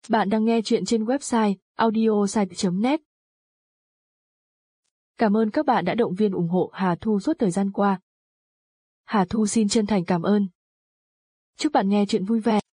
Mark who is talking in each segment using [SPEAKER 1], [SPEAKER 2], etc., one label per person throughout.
[SPEAKER 1] Bạn đang nghe chuyện trên website audiosite.net. Cảm ơn các bạn đã động viên ủng hộ Hà Thu suốt thời gian qua. Hà Thu xin chân thành cảm ơn. Chúc bạn nghe chuyện vui vẻ.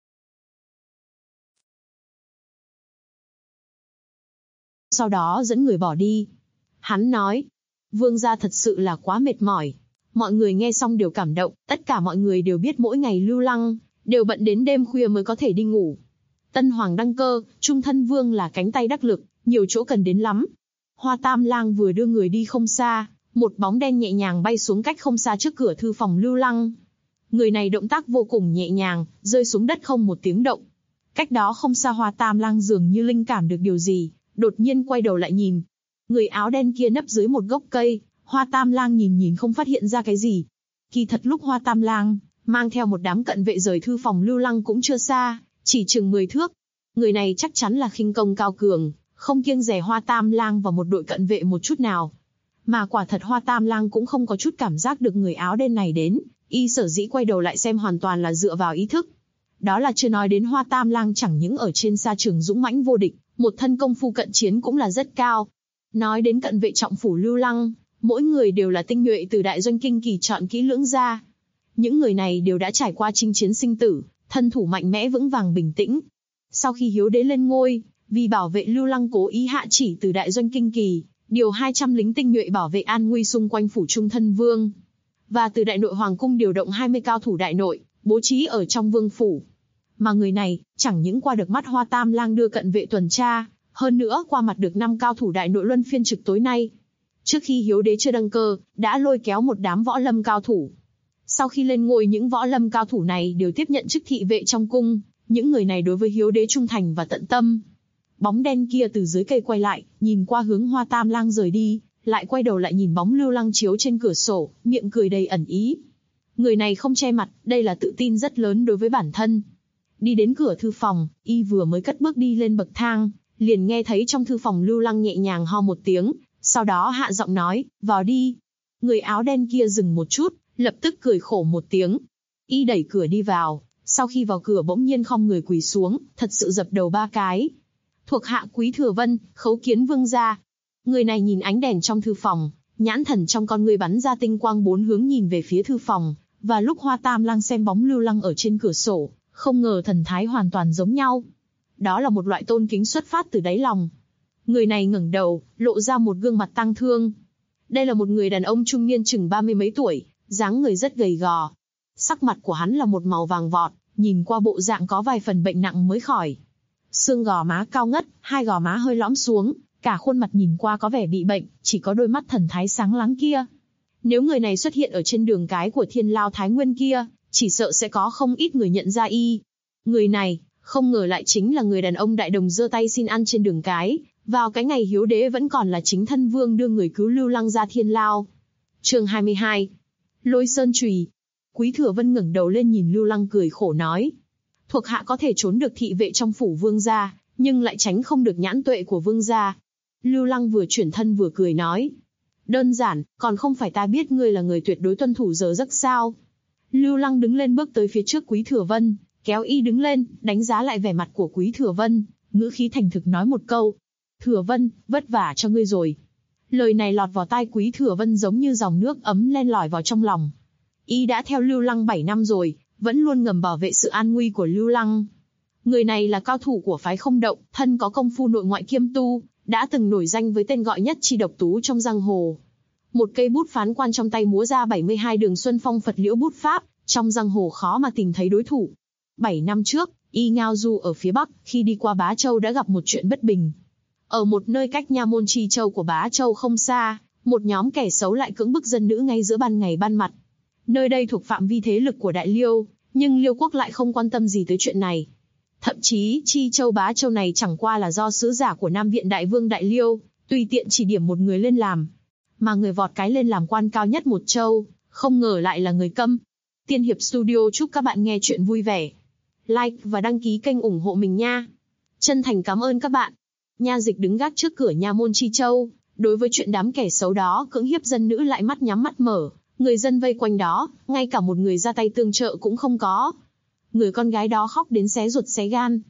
[SPEAKER 2] Sau đó dẫn người bỏ đi. Hắn nói, vương gia thật sự là quá mệt mỏi. Mọi người nghe xong đều cảm động, tất cả mọi người đều biết mỗi ngày lưu lăng, đều bận đến đêm khuya mới có thể đi ngủ. Tân hoàng đăng cơ, trung thân vương là cánh tay đắc lực, nhiều chỗ cần đến lắm. Hoa Tam Lang vừa đưa người đi không xa, một bóng đen nhẹ nhàng bay xuống cách không xa trước cửa thư phòng lưu lăng. Người này động tác vô cùng nhẹ nhàng, rơi xuống đất không một tiếng động. Cách đó không xa Hoa Tam Lang dường như linh cảm được điều gì, đột nhiên quay đầu lại nhìn. Người áo đen kia nấp dưới một gốc cây, Hoa Tam Lang nhìn không phát hiện ra cái gì. Kỳ thật lúc Hoa Tam Lang mang theo một đám cận vệ rời thư phòng lưu lăng cũng chưa xa, chỉ chừng 10 thước. Người này chắc chắn là khinh công cao cường, không kiêng dè Hoa Tam Lang và một đội cận vệ một chút nào. Mà quả thật Hoa Tam Lang cũng không có chút cảm giác được người áo đen này đến, y sở dĩ quay đầu lại xem hoàn toàn là dựa vào ý thức. Đó là chưa nói đến Hoa Tam Lang chẳng những ở trên sa trường dũng mãnh vô địch, một thân công phu cận chiến cũng là rất cao. Nói đến cận vệ trọng phủ lưu lăng, mỗi người đều là tinh nhuệ từ đại doanh kinh kỳ chọn kỹ lưỡng ra. Những người này đều đã trải qua chinh chiến sinh tử, thân thủ mạnh mẽ vững vàng bình tĩnh. Sau khi Hiếu đế lên ngôi, vì bảo vệ lưu lăng cố ý hạ chỉ từ đại doanh kinh kỳ, điều 200 lính tinh nhuệ bảo vệ an nguy xung quanh phủ trung thân vương. Và từ đại nội hoàng cung điều động 20 cao thủ đại nội, bố trí ở trong vương phủ. Mà người này, chẳng những qua được mắt Hoa Tam Lang đưa cận vệ tuần tra, hơn nữa qua mặt được 5 cao thủ đại nội luân phiên trực tối nay. Trước khi Hiếu đế chưa đăng cơ, đã lôi kéo một đám võ lâm cao thủ. Sau khi lên ngôi những võ lâm cao thủ này đều tiếp nhận chức thị vệ trong cung, những người này đối với Hiếu đế trung thành và tận tâm. Bóng đen kia từ dưới cây quay lại, nhìn qua hướng Hoa Tam Lang rời đi, lại quay đầu lại nhìn bóng lưu lăng chiếu trên cửa sổ, miệng cười đầy ẩn ý. Người này không che mặt, đây là tự tin rất lớn đối với bản thân. Đi đến cửa thư phòng, y vừa mới cất bước đi lên bậc thang, liền nghe thấy trong thư phòng lưu lăng nhẹ nhàng ho một tiếng, sau đó hạ giọng nói, vào đi. Người áo đen kia dừng một chút, lập tức cười khổ một tiếng. Y đẩy cửa đi vào, sau khi vào cửa bỗng nhiên khom người quỳ xuống, thật sự dập đầu 3 cái. Thuộc hạ Quý Thừa Vân, khấu kiến vương gia. Người này nhìn ánh đèn trong thư phòng, nhãn thần trong con người bắn ra tinh quang 4 hướng nhìn về phía thư phòng, và lúc Hoa Tam Lang xem bóng lưu lăng ở trên cửa sổ, không ngờ thần thái hoàn toàn giống nhau. Đó là một loại tôn kính xuất phát từ đáy lòng. Người này ngẩng đầu, lộ ra một gương mặt tang thương. Đây là một người đàn ông trung niên chừng 30 mấy tuổi, dáng người rất gầy gò. Sắc mặt của hắn là một màu vàng vọt, nhìn qua bộ dạng có vài phần bệnh nặng mới khỏi. Xương gò má cao ngất, 2 gò má hơi lõm xuống, cả khuôn mặt nhìn qua có vẻ bị bệnh, chỉ có đôi mắt thần thái sáng láng kia. Nếu người này xuất hiện ở trên đường cái của Thiên Lao Thái Nguyên kia, chỉ sợ sẽ có không ít người nhận ra y. Người này, không ngờ lại chính là người đàn ông đại đồng giơ tay xin ăn trên đường cái, vào cái ngày Hiếu đế vẫn còn là chính thân vương đưa người cứu lưu lăng ra Thiên Lao. Chương 22. Lôi sơn chùy. Quý Thừa Vân ngẩng đầu lên nhìn lưu lăng cười khổ nói. Thuộc hạ có thể trốn được thị vệ trong phủ vương gia, nhưng lại tránh không được nhãn tuệ của vương gia. Lưu lăng vừa chuyển thân vừa cười nói. Đơn giản, còn không phải ta biết ngươi là người tuyệt đối tuân thủ giờ giấc sao. Lưu lăng đứng lên bước tới phía trước Quý Thừa Vân, kéo y đứng lên, đánh giá lại vẻ mặt của Quý Thừa Vân, ngữ khí thành thực nói một câu. Thừa Vân, vất vả cho ngươi rồi. Lời này lọt vào tai Quý Thừa Vân giống như dòng nước ấm len lỏi vào trong lòng. Y đã theo Lưu Lăng 7 năm rồi, vẫn luôn ngầm bảo vệ sự an nguy của Lưu Lăng. Người này là cao thủ của phái Không Động, thân có công phu nội ngoại kiêm tu, đã từng nổi danh với tên gọi nhất chi độc tú trong giang hồ. Một cây bút phán quan trong tay múa ra 72 đường xuân phong Phật liễu bút pháp, trong giang hồ khó mà tìm thấy đối thủ. 7 năm trước, y ngao du ở phía Bắc, khi đi qua Bá Châu đã gặp một chuyện bất bình. Ở một nơi cách nha môn Chi Châu của Bá Châu không xa, một nhóm kẻ xấu lại cưỡng bức dân nữ ngay giữa ban ngày ban mặt. Nơi đây thuộc phạm vi thế lực của Đại Liêu, nhưng Liêu quốc lại không quan tâm gì tới chuyện này. Thậm chí Chi Châu Bá Châu này chẳng qua là do sứ giả của Nam Viện Đại Vương Đại Liêu, tùy tiện chỉ điểm một người lên làm. Mà người vọt cái lên làm quan cao nhất một châu, không ngờ lại là người Câm. Tiên Hiệp Studio chúc các bạn nghe chuyện vui vẻ. Like và đăng ký kênh ủng hộ mình nha. Chân thành cảm ơn các bạn. Nha Dịch đứng gác trước cửa nha môn Chi Châu, đối với chuyện đám kẻ xấu đó cưỡng hiếp dân nữ lại mắt nhắm mắt mở, người dân vây quanh đó, ngay cả một người ra tay tương trợ cũng không có. Người con gái đó khóc đến xé ruột xé gan.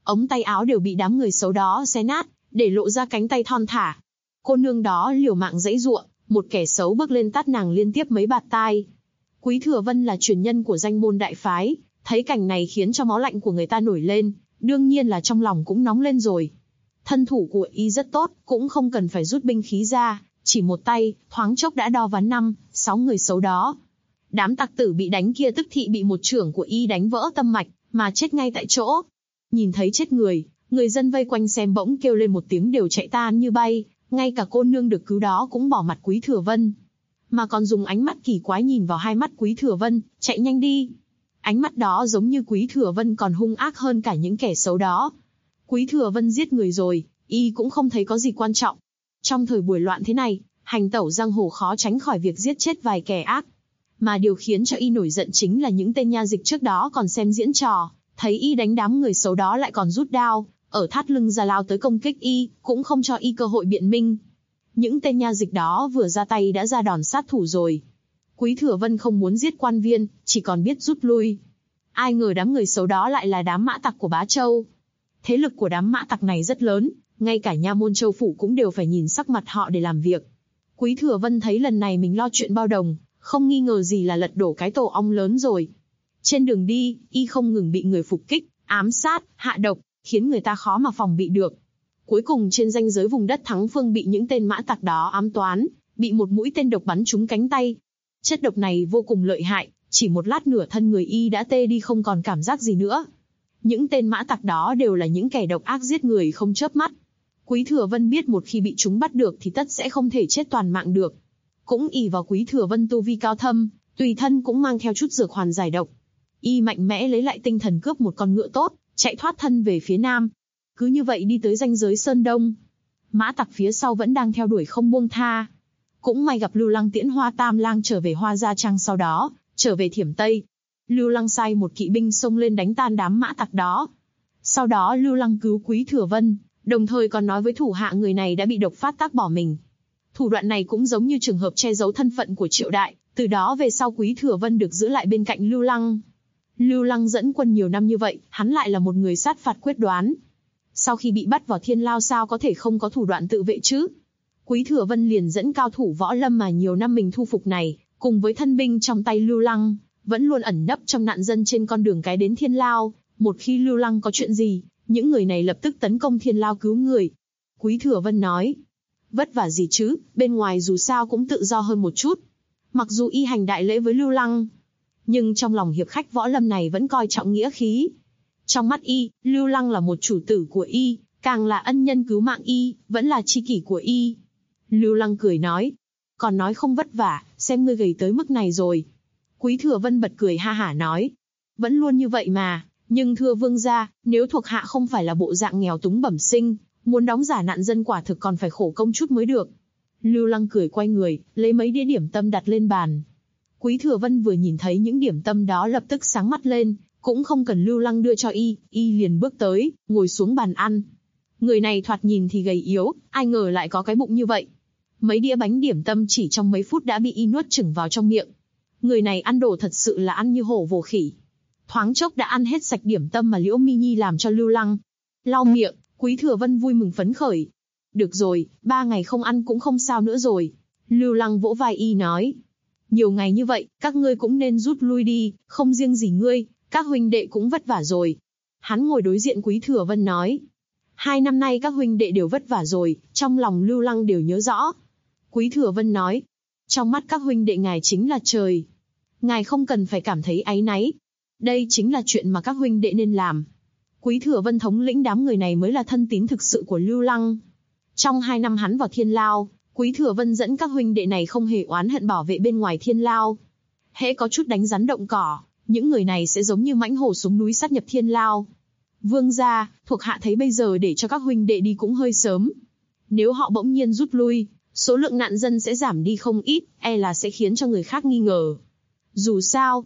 [SPEAKER 2] ống tay áo đều bị đám người xấu đó xé nát, để lộ ra cánh tay thon thả. Cô nương đó liều mạng giãy giụa, một kẻ xấu bước lên tát nàng liên tiếp mấy bạt tai. Quý Thừa Vân là truyền nhân của danh môn đại phái, thấy cảnh này khiến cho máu lạnh của người ta nổi lên, đương nhiên là trong lòng cũng nóng lên rồi. Thân thủ của y rất tốt, cũng không cần phải rút binh khí ra, chỉ một tay, thoáng chốc đã đo ván 5-6 người xấu đó. Đám tặc tử bị đánh kia tức thị bị một chưởng của y đánh vỡ tâm mạch, mà chết ngay tại chỗ. Nhìn thấy chết người, người dân vây quanh xem bỗng kêu lên một tiếng đều chạy tan như bay, ngay cả cô nương được cứu đó cũng bỏ mặt Quý Thừa Vân. Mà còn dùng ánh mắt kỳ quái nhìn vào hai mắt Quý Thừa Vân, chạy nhanh đi. Ánh mắt đó giống như Quý Thừa Vân còn hung ác hơn cả những kẻ xấu đó. Quý Thừa Vân giết người rồi, y cũng không thấy có gì quan trọng. Trong thời buổi loạn thế này, hành tẩu giang hồ khó tránh khỏi việc giết chết vài kẻ ác. Mà điều khiến cho y nổi giận chính là những tên nha dịch trước đó còn xem diễn trò, thấy y đánh đám người xấu đó lại còn rút đao, ở thắt lưng ra lao tới công kích y, cũng không cho y cơ hội biện minh. Những tên nha dịch đó vừa ra tay đã ra đòn sát thủ rồi. Quý Thừa Vân không muốn giết quan viên, chỉ còn biết rút lui. Ai ngờ đám người xấu đó lại là đám mã tặc của Bá Châu. Thế lực của đám mã tặc này rất lớn, ngay cả nha môn châu phủ cũng đều phải nhìn sắc mặt họ để làm việc. Quý Thừa Vân thấy lần này mình lo chuyện bao đồng, không nghi ngờ gì là lật đổ cái tổ ong lớn rồi. Trên đường đi, y không ngừng bị người phục kích, ám sát, hạ độc, khiến người ta khó mà phòng bị được. Cuối cùng trên ranh giới vùng đất Thắng Phương bị những tên mã tặc đó ám toán, bị một mũi tên độc bắn trúng cánh tay. Chất độc này vô cùng lợi hại, chỉ một lát nửa thân người y đã tê đi không còn cảm giác gì nữa. Những tên mã tặc đó đều là những kẻ độc ác giết người không chớp mắt. Quý Thừa Vân biết một khi bị chúng bắt được thì tất sẽ không thể chết toàn mạng được. Cũng ỷ vào Quý Thừa Vân tu vi cao thâm, tùy thân cũng mang theo chút dược hoàn giải độc. Y mạnh mẽ lấy lại tinh thần cướp một con ngựa tốt, chạy thoát thân về phía nam. Cứ như vậy đi tới ranh giới Sơn Đông. Mã tặc phía sau vẫn đang theo đuổi không buông tha. Cũng may gặp Lưu Lăng tiễn Hoa Tam Lang trở về Hoa Gia Trang, sau đó trở về Thiểm Tây. Lưu Lăng sai một kỵ binh xông lên đánh tan đám mã tặc đó. Sau đó Lưu Lăng cứu Quý Thừa Vân, đồng thời còn nói với thủ hạ người này đã bị độc phát tác bỏ mình. Thủ đoạn này cũng giống như trường hợp che giấu thân phận của Triệu Đại, từ đó về sau Quý Thừa Vân được giữ lại bên cạnh Lưu Lăng. Lưu Lăng dẫn quân nhiều năm như vậy, hắn lại là một người sát phạt quyết đoán. Sau khi bị bắt vào Thiên Lao sao có thể không có thủ đoạn tự vệ chứ? Quý Thừa Vân liền dẫn cao thủ võ lâm mà nhiều năm mình thu phục này, cùng với thân binh trong tay Lưu Lăng, vẫn luôn ẩn nấp trong nạn dân trên con đường cái đến Thiên Lao. Một khi Lưu Lăng có chuyện gì, những người này lập tức tấn công Thiên Lao cứu người. Quý Thừa Vân nói, vất vả gì chứ, bên ngoài dù sao cũng tự do hơn một chút. Mặc dù y hành đại lễ với Lưu Lăng, nhưng trong lòng hiệp khách võ lâm này vẫn coi trọng nghĩa khí. Trong mắt y, Lưu Lăng là một chủ tử của y, càng là ân nhân cứu mạng y, vẫn là tri kỷ của y. Lưu Lăng cười nói, còn nói không vất vả, xem ngươi gầy tới mức này rồi. Quý Thừa Vân bật cười ha hả nói, vẫn luôn như vậy mà, nhưng thưa vương gia, nếu thuộc hạ không phải là bộ dạng nghèo túng bẩm sinh, muốn đóng giả nạn dân quả thực còn phải khổ công chút mới được. Lưu Lăng cười quay người, lấy mấy đĩa điểm tâm đặt lên bàn. Quý Thừa Vân vừa nhìn thấy những điểm tâm đó lập tức sáng mắt lên, cũng không cần Lưu Lăng đưa cho y liền bước tới, ngồi xuống bàn ăn. Người này thoạt nhìn thì gầy yếu, ai ngờ lại có cái bụng như vậy. Mấy đĩa bánh điểm tâm chỉ trong mấy phút đã bị y nuốt chửng vào trong miệng. Người này ăn đồ thật sự là ăn như hổ vồ khỉ. Thoáng chốc đã ăn hết sạch điểm tâm mà Liễu Mi Nhi làm cho Lưu Lăng. Lau miệng, Quý Thừa Vân vui mừng phấn khởi. Được rồi, 3 ngày không ăn cũng không sao nữa rồi. Lưu Lăng vỗ vai y nói. Nhiều ngày như vậy, các ngươi cũng nên rút lui đi, không riêng gì ngươi, các huynh đệ cũng vất vả rồi. Hắn ngồi đối diện Quý Thừa Vân nói. 2 năm nay các huynh đệ đều vất vả rồi, trong lòng Lưu Lăng đều nhớ rõ. Quý Thừa Vân nói. Trong mắt các huynh đệ ngài chính là trời. Ngài không cần phải cảm thấy áy náy. Đây chính là chuyện mà các huynh đệ nên làm. Quý Thừa Vân thống lĩnh đám người này mới là thân tín thực sự của Lưu Lăng. Trong 2 năm hắn vào Thiên Lao, Quý Thừa Vân dẫn các huynh đệ này không hề oán hận bảo vệ bên ngoài Thiên Lao. Hễ có chút đánh rắn động cỏ, những người này sẽ giống như mãnh hổ xuống núi sát nhập Thiên Lao. Vương gia, thuộc hạ thấy bây giờ để cho các huynh đệ đi cũng hơi sớm. Nếu họ bỗng nhiên rút lui, số lượng nạn dân sẽ giảm đi không ít, e là sẽ khiến cho người khác nghi ngờ. Dù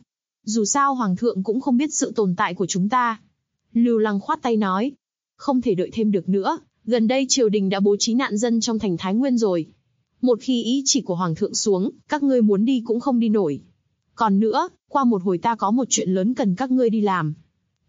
[SPEAKER 2] sao Hoàng thượng cũng không biết sự tồn tại của chúng ta. Lưu Lăng khoát tay nói, không thể đợi thêm được nữa, gần đây triều đình đã bố trí nạn dân trong thành Thái Nguyên rồi. Một khi ý chỉ của Hoàng thượng xuống, các ngươi muốn đi cũng không đi nổi. Còn nữa, qua một hồi ta có một chuyện lớn cần các ngươi đi làm.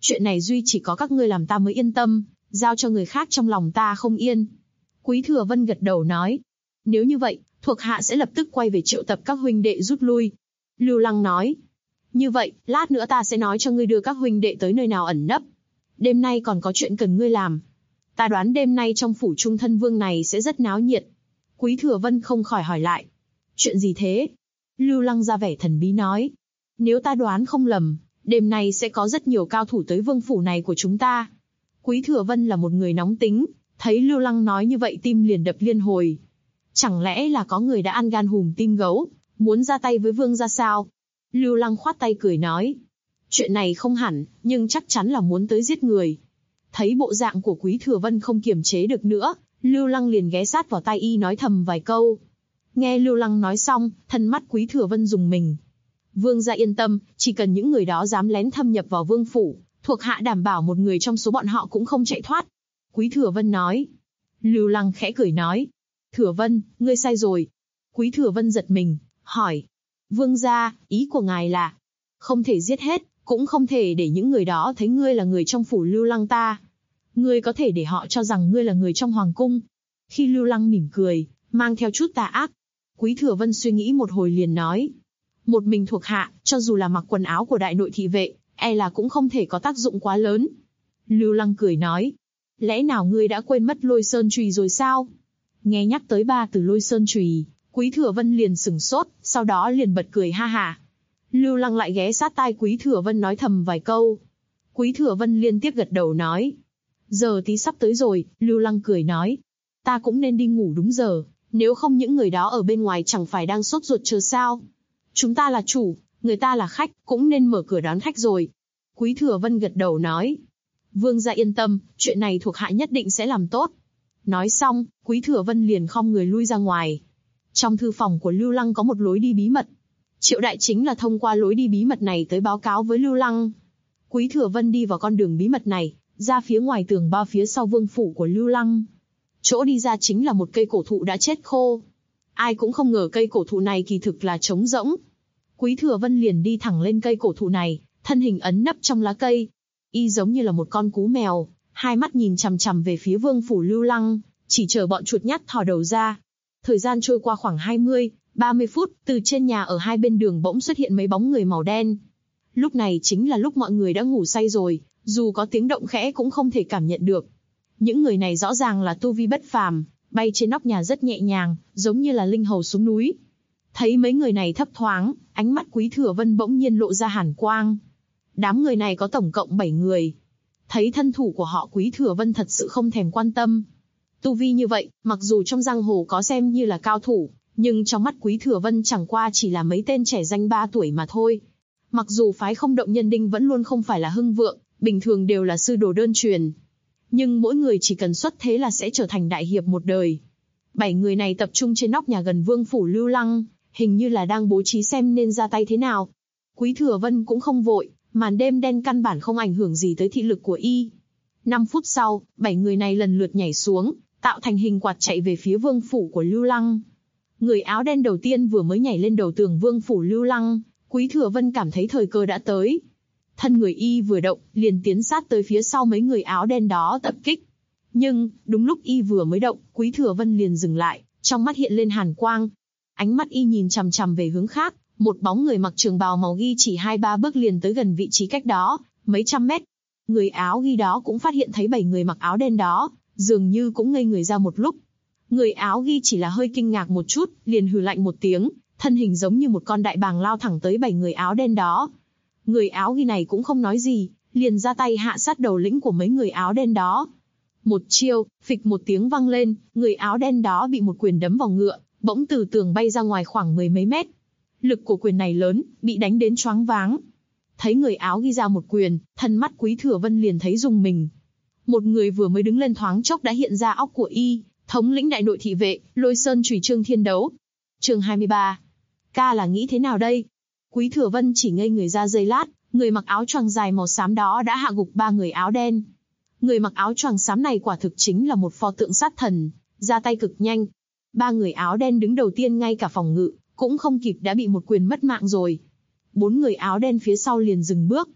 [SPEAKER 2] Chuyện này duy chỉ có các ngươi làm ta mới yên tâm, giao cho người khác trong lòng ta không yên. Quý Thừa Vân gật đầu nói. Nếu như vậy, thuộc hạ sẽ lập tức quay về triệu tập các huynh đệ rút lui. Lưu Lăng nói. Như vậy, lát nữa ta sẽ nói cho ngươi đưa các huynh đệ tới nơi nào ẩn nấp. Đêm nay còn có chuyện cần ngươi làm. Ta đoán đêm nay trong phủ Trung Thân Vương này sẽ rất náo nhiệt. Quý Thừa Vân không khỏi hỏi lại. Chuyện gì thế? Lưu Lăng ra vẻ thần bí nói. Nếu ta đoán không lầm, đêm nay sẽ có rất nhiều cao thủ tới vương phủ này của chúng ta. Quý Thừa Vân là một người nóng tính, thấy Lưu Lăng nói như vậy tim liền đập liên hồi. Chẳng lẽ là có người đã ăn gan hùm tim gấu, muốn ra tay với vương gia sao? Lưu Lăng khoát tay cười nói. Chuyện này không hẳn, nhưng chắc chắn là muốn tới giết người. Thấy bộ dạng của Quý Thừa Vân không kiềm chế được nữa, Lưu Lăng liền ghé sát vào tai y nói thầm vài câu. Nghe Lưu Lăng nói xong, thân mắt Quý Thừa Vân rùng mình. Vương gia yên tâm, chỉ cần những người đó dám lén thâm nhập vào vương phủ, thuộc hạ đảm bảo một người trong số bọn họ cũng không chạy thoát. Quý Thừa Vân nói. Lưu Lăng khẽ cười nói. Thừa Vân, ngươi sai rồi. Quý Thừa Vân giật mình, hỏi. Vương gia, ý của ngài là không thể giết hết, cũng không thể để những người đó thấy ngươi là người trong phủ Lưu Lăng ta. Ngươi có thể để họ cho rằng ngươi là người trong hoàng cung. Khi Lưu Lăng mỉm cười, mang theo chút tà ác, Quý Thừa Vân suy nghĩ một hồi liền nói. Một mình thuộc hạ, cho dù là mặc quần áo của đại nội thị vệ, e là cũng không thể có tác dụng quá lớn. Lưu Lăng cười nói. Lẽ nào ngươi đã quên mất Lôi Sơn Chùy rồi sao? Nghe nhắc tới 3 từ Lôi Sơn Chùy, Quý Thừa Vân liền sửng sốt, sau đó liền bật cười ha ha. Lưu Lăng lại ghé sát tai Quý Thừa Vân nói thầm vài câu. Quý Thừa Vân liên tiếp gật đầu nói. Giờ tí sắp tới rồi, Lưu Lăng cười nói. Ta cũng nên đi ngủ đúng giờ, nếu không những người đó ở bên ngoài chẳng phải đang sốt ruột chờ sao. Chúng ta là chủ, người ta là khách, cũng nên mở cửa đón khách rồi. Quý Thừa Vân gật đầu nói. Vương gia yên tâm, chuyện này thuộc hạ nhất định sẽ làm tốt. Nói xong, Quý Thừa Vân liền khom người lui ra ngoài. Trong thư phòng của Lưu Lăng có một lối đi bí mật. Triệu Đại chính là thông qua lối đi bí mật này tới báo cáo với Lưu Lăng. Quý Thừa Vân đi vào con đường bí mật này, ra phía ngoài tường bao phía sau vương phủ của Lưu Lăng. Chỗ đi ra chính là một cây cổ thụ đã chết khô. Ai cũng không ngờ cây cổ thụ này kỳ thực là trống rỗng. Quý Thừa Vân liền đi thẳng lên cây cổ thụ này, thân hình ấn nấp trong lá cây. Y giống như là một con cú mèo, hai mắt nhìn chằm chằm về phía vương phủ Lưu Lăng, chỉ chờ bọn chuột nhắt thò đầu ra. Thời gian trôi qua khoảng 20-30 phút, từ trên nhà ở hai bên đường bỗng xuất hiện mấy bóng người màu đen. Lúc này chính là lúc mọi người đã ngủ say rồi, dù có tiếng động khẽ cũng không thể cảm nhận được. Những người này rõ ràng là tu vi bất phàm, bay trên nóc nhà rất nhẹ nhàng, giống như là linh hầu xuống núi. Thấy mấy người này thấp thoáng, ánh mắt Quý Thừa Vân bỗng nhiên lộ ra hàn quang. Đám người này có tổng cộng 7 người. Thấy thân thủ của họ, Quý Thừa Vân thật sự không thèm quan tâm. Tu vi như vậy, mặc dù trong giang hồ có xem như là cao thủ, nhưng trong mắt Quý Thừa Vân chẳng qua chỉ là mấy tên trẻ danh 3 tuổi mà thôi. Mặc dù phái Không Động Nhân Đinh vẫn luôn không phải là hưng vượng, bình thường đều là sư đồ đơn truyền. Nhưng mỗi người chỉ cần xuất thế là sẽ trở thành đại hiệp một đời. 7 người này tập trung trên nóc nhà gần vương phủ Lưu Lăng, hình như là đang bố trí xem nên ra tay thế nào. Quý Thừa Vân cũng không vội, màn đêm đen căn bản không ảnh hưởng gì tới thị lực của y. 5 phút sau, 7 người này lần lượt nhảy xuống, tạo thành hình quạt chạy về phía vương phủ của Lưu Lăng. Người áo đen đầu tiên vừa mới nhảy lên đầu tường vương phủ Lưu Lăng, Quý Thừa Vân cảm thấy thời cơ đã tới. Thân người y vừa động, liền tiến sát tới phía sau mấy người áo đen đó tập kích. Nhưng, đúng lúc y vừa mới động, Quý Thừa Vân liền dừng lại, trong mắt hiện lên hàn quang. Ánh mắt y nhìn chằm chằm về hướng khác, một bóng người mặc trường bào màu ghi chỉ 2-3 bước liền tới gần vị trí cách đó, mấy trăm mét. Người áo ghi đó cũng phát hiện thấy 7 người mặc áo đen đó, dường như cũng ngây người ra một lúc. Người áo ghi chỉ là hơi kinh ngạc một chút, liền hừ lạnh một tiếng, thân hình giống như một con đại bàng lao thẳng tới 7 người áo đen đó. Người áo ghi này cũng không nói gì, liền ra tay hạ sát đầu lĩnh của mấy người áo đen đó. Một chiêu, phịch một tiếng vang lên, người áo đen đó bị một quyền đấm vào ngựa, bỗng từ tường bay ra ngoài khoảng 10 mấy mét. Lực của quyền này lớn, bị đánh đến choáng váng. Thấy người áo ghi ra một quyền, thân mắt Quý Thừa Vân liền thấy rùng mình. Một người vừa mới đứng lên thoáng chốc đã hiện ra óc của y, thống lĩnh đại nội thị vệ, Lôi Sơn Chùy Trương Thiên Đấu. Chương 23. Ca là nghĩ thế nào đây? Quý Thừa Vân chỉ ngây người ra giây lát, người mặc áo choàng dài màu xám đó đã hạ gục 3 người áo đen. Người mặc áo choàng xám này quả thực chính là một pho tượng sát thần, ra tay cực nhanh. 3 người áo đen đứng đầu tiên ngay cả phòng ngự cũng không kịp đã bị một quyền mất mạng rồi. 4 người áo đen phía sau liền dừng bước.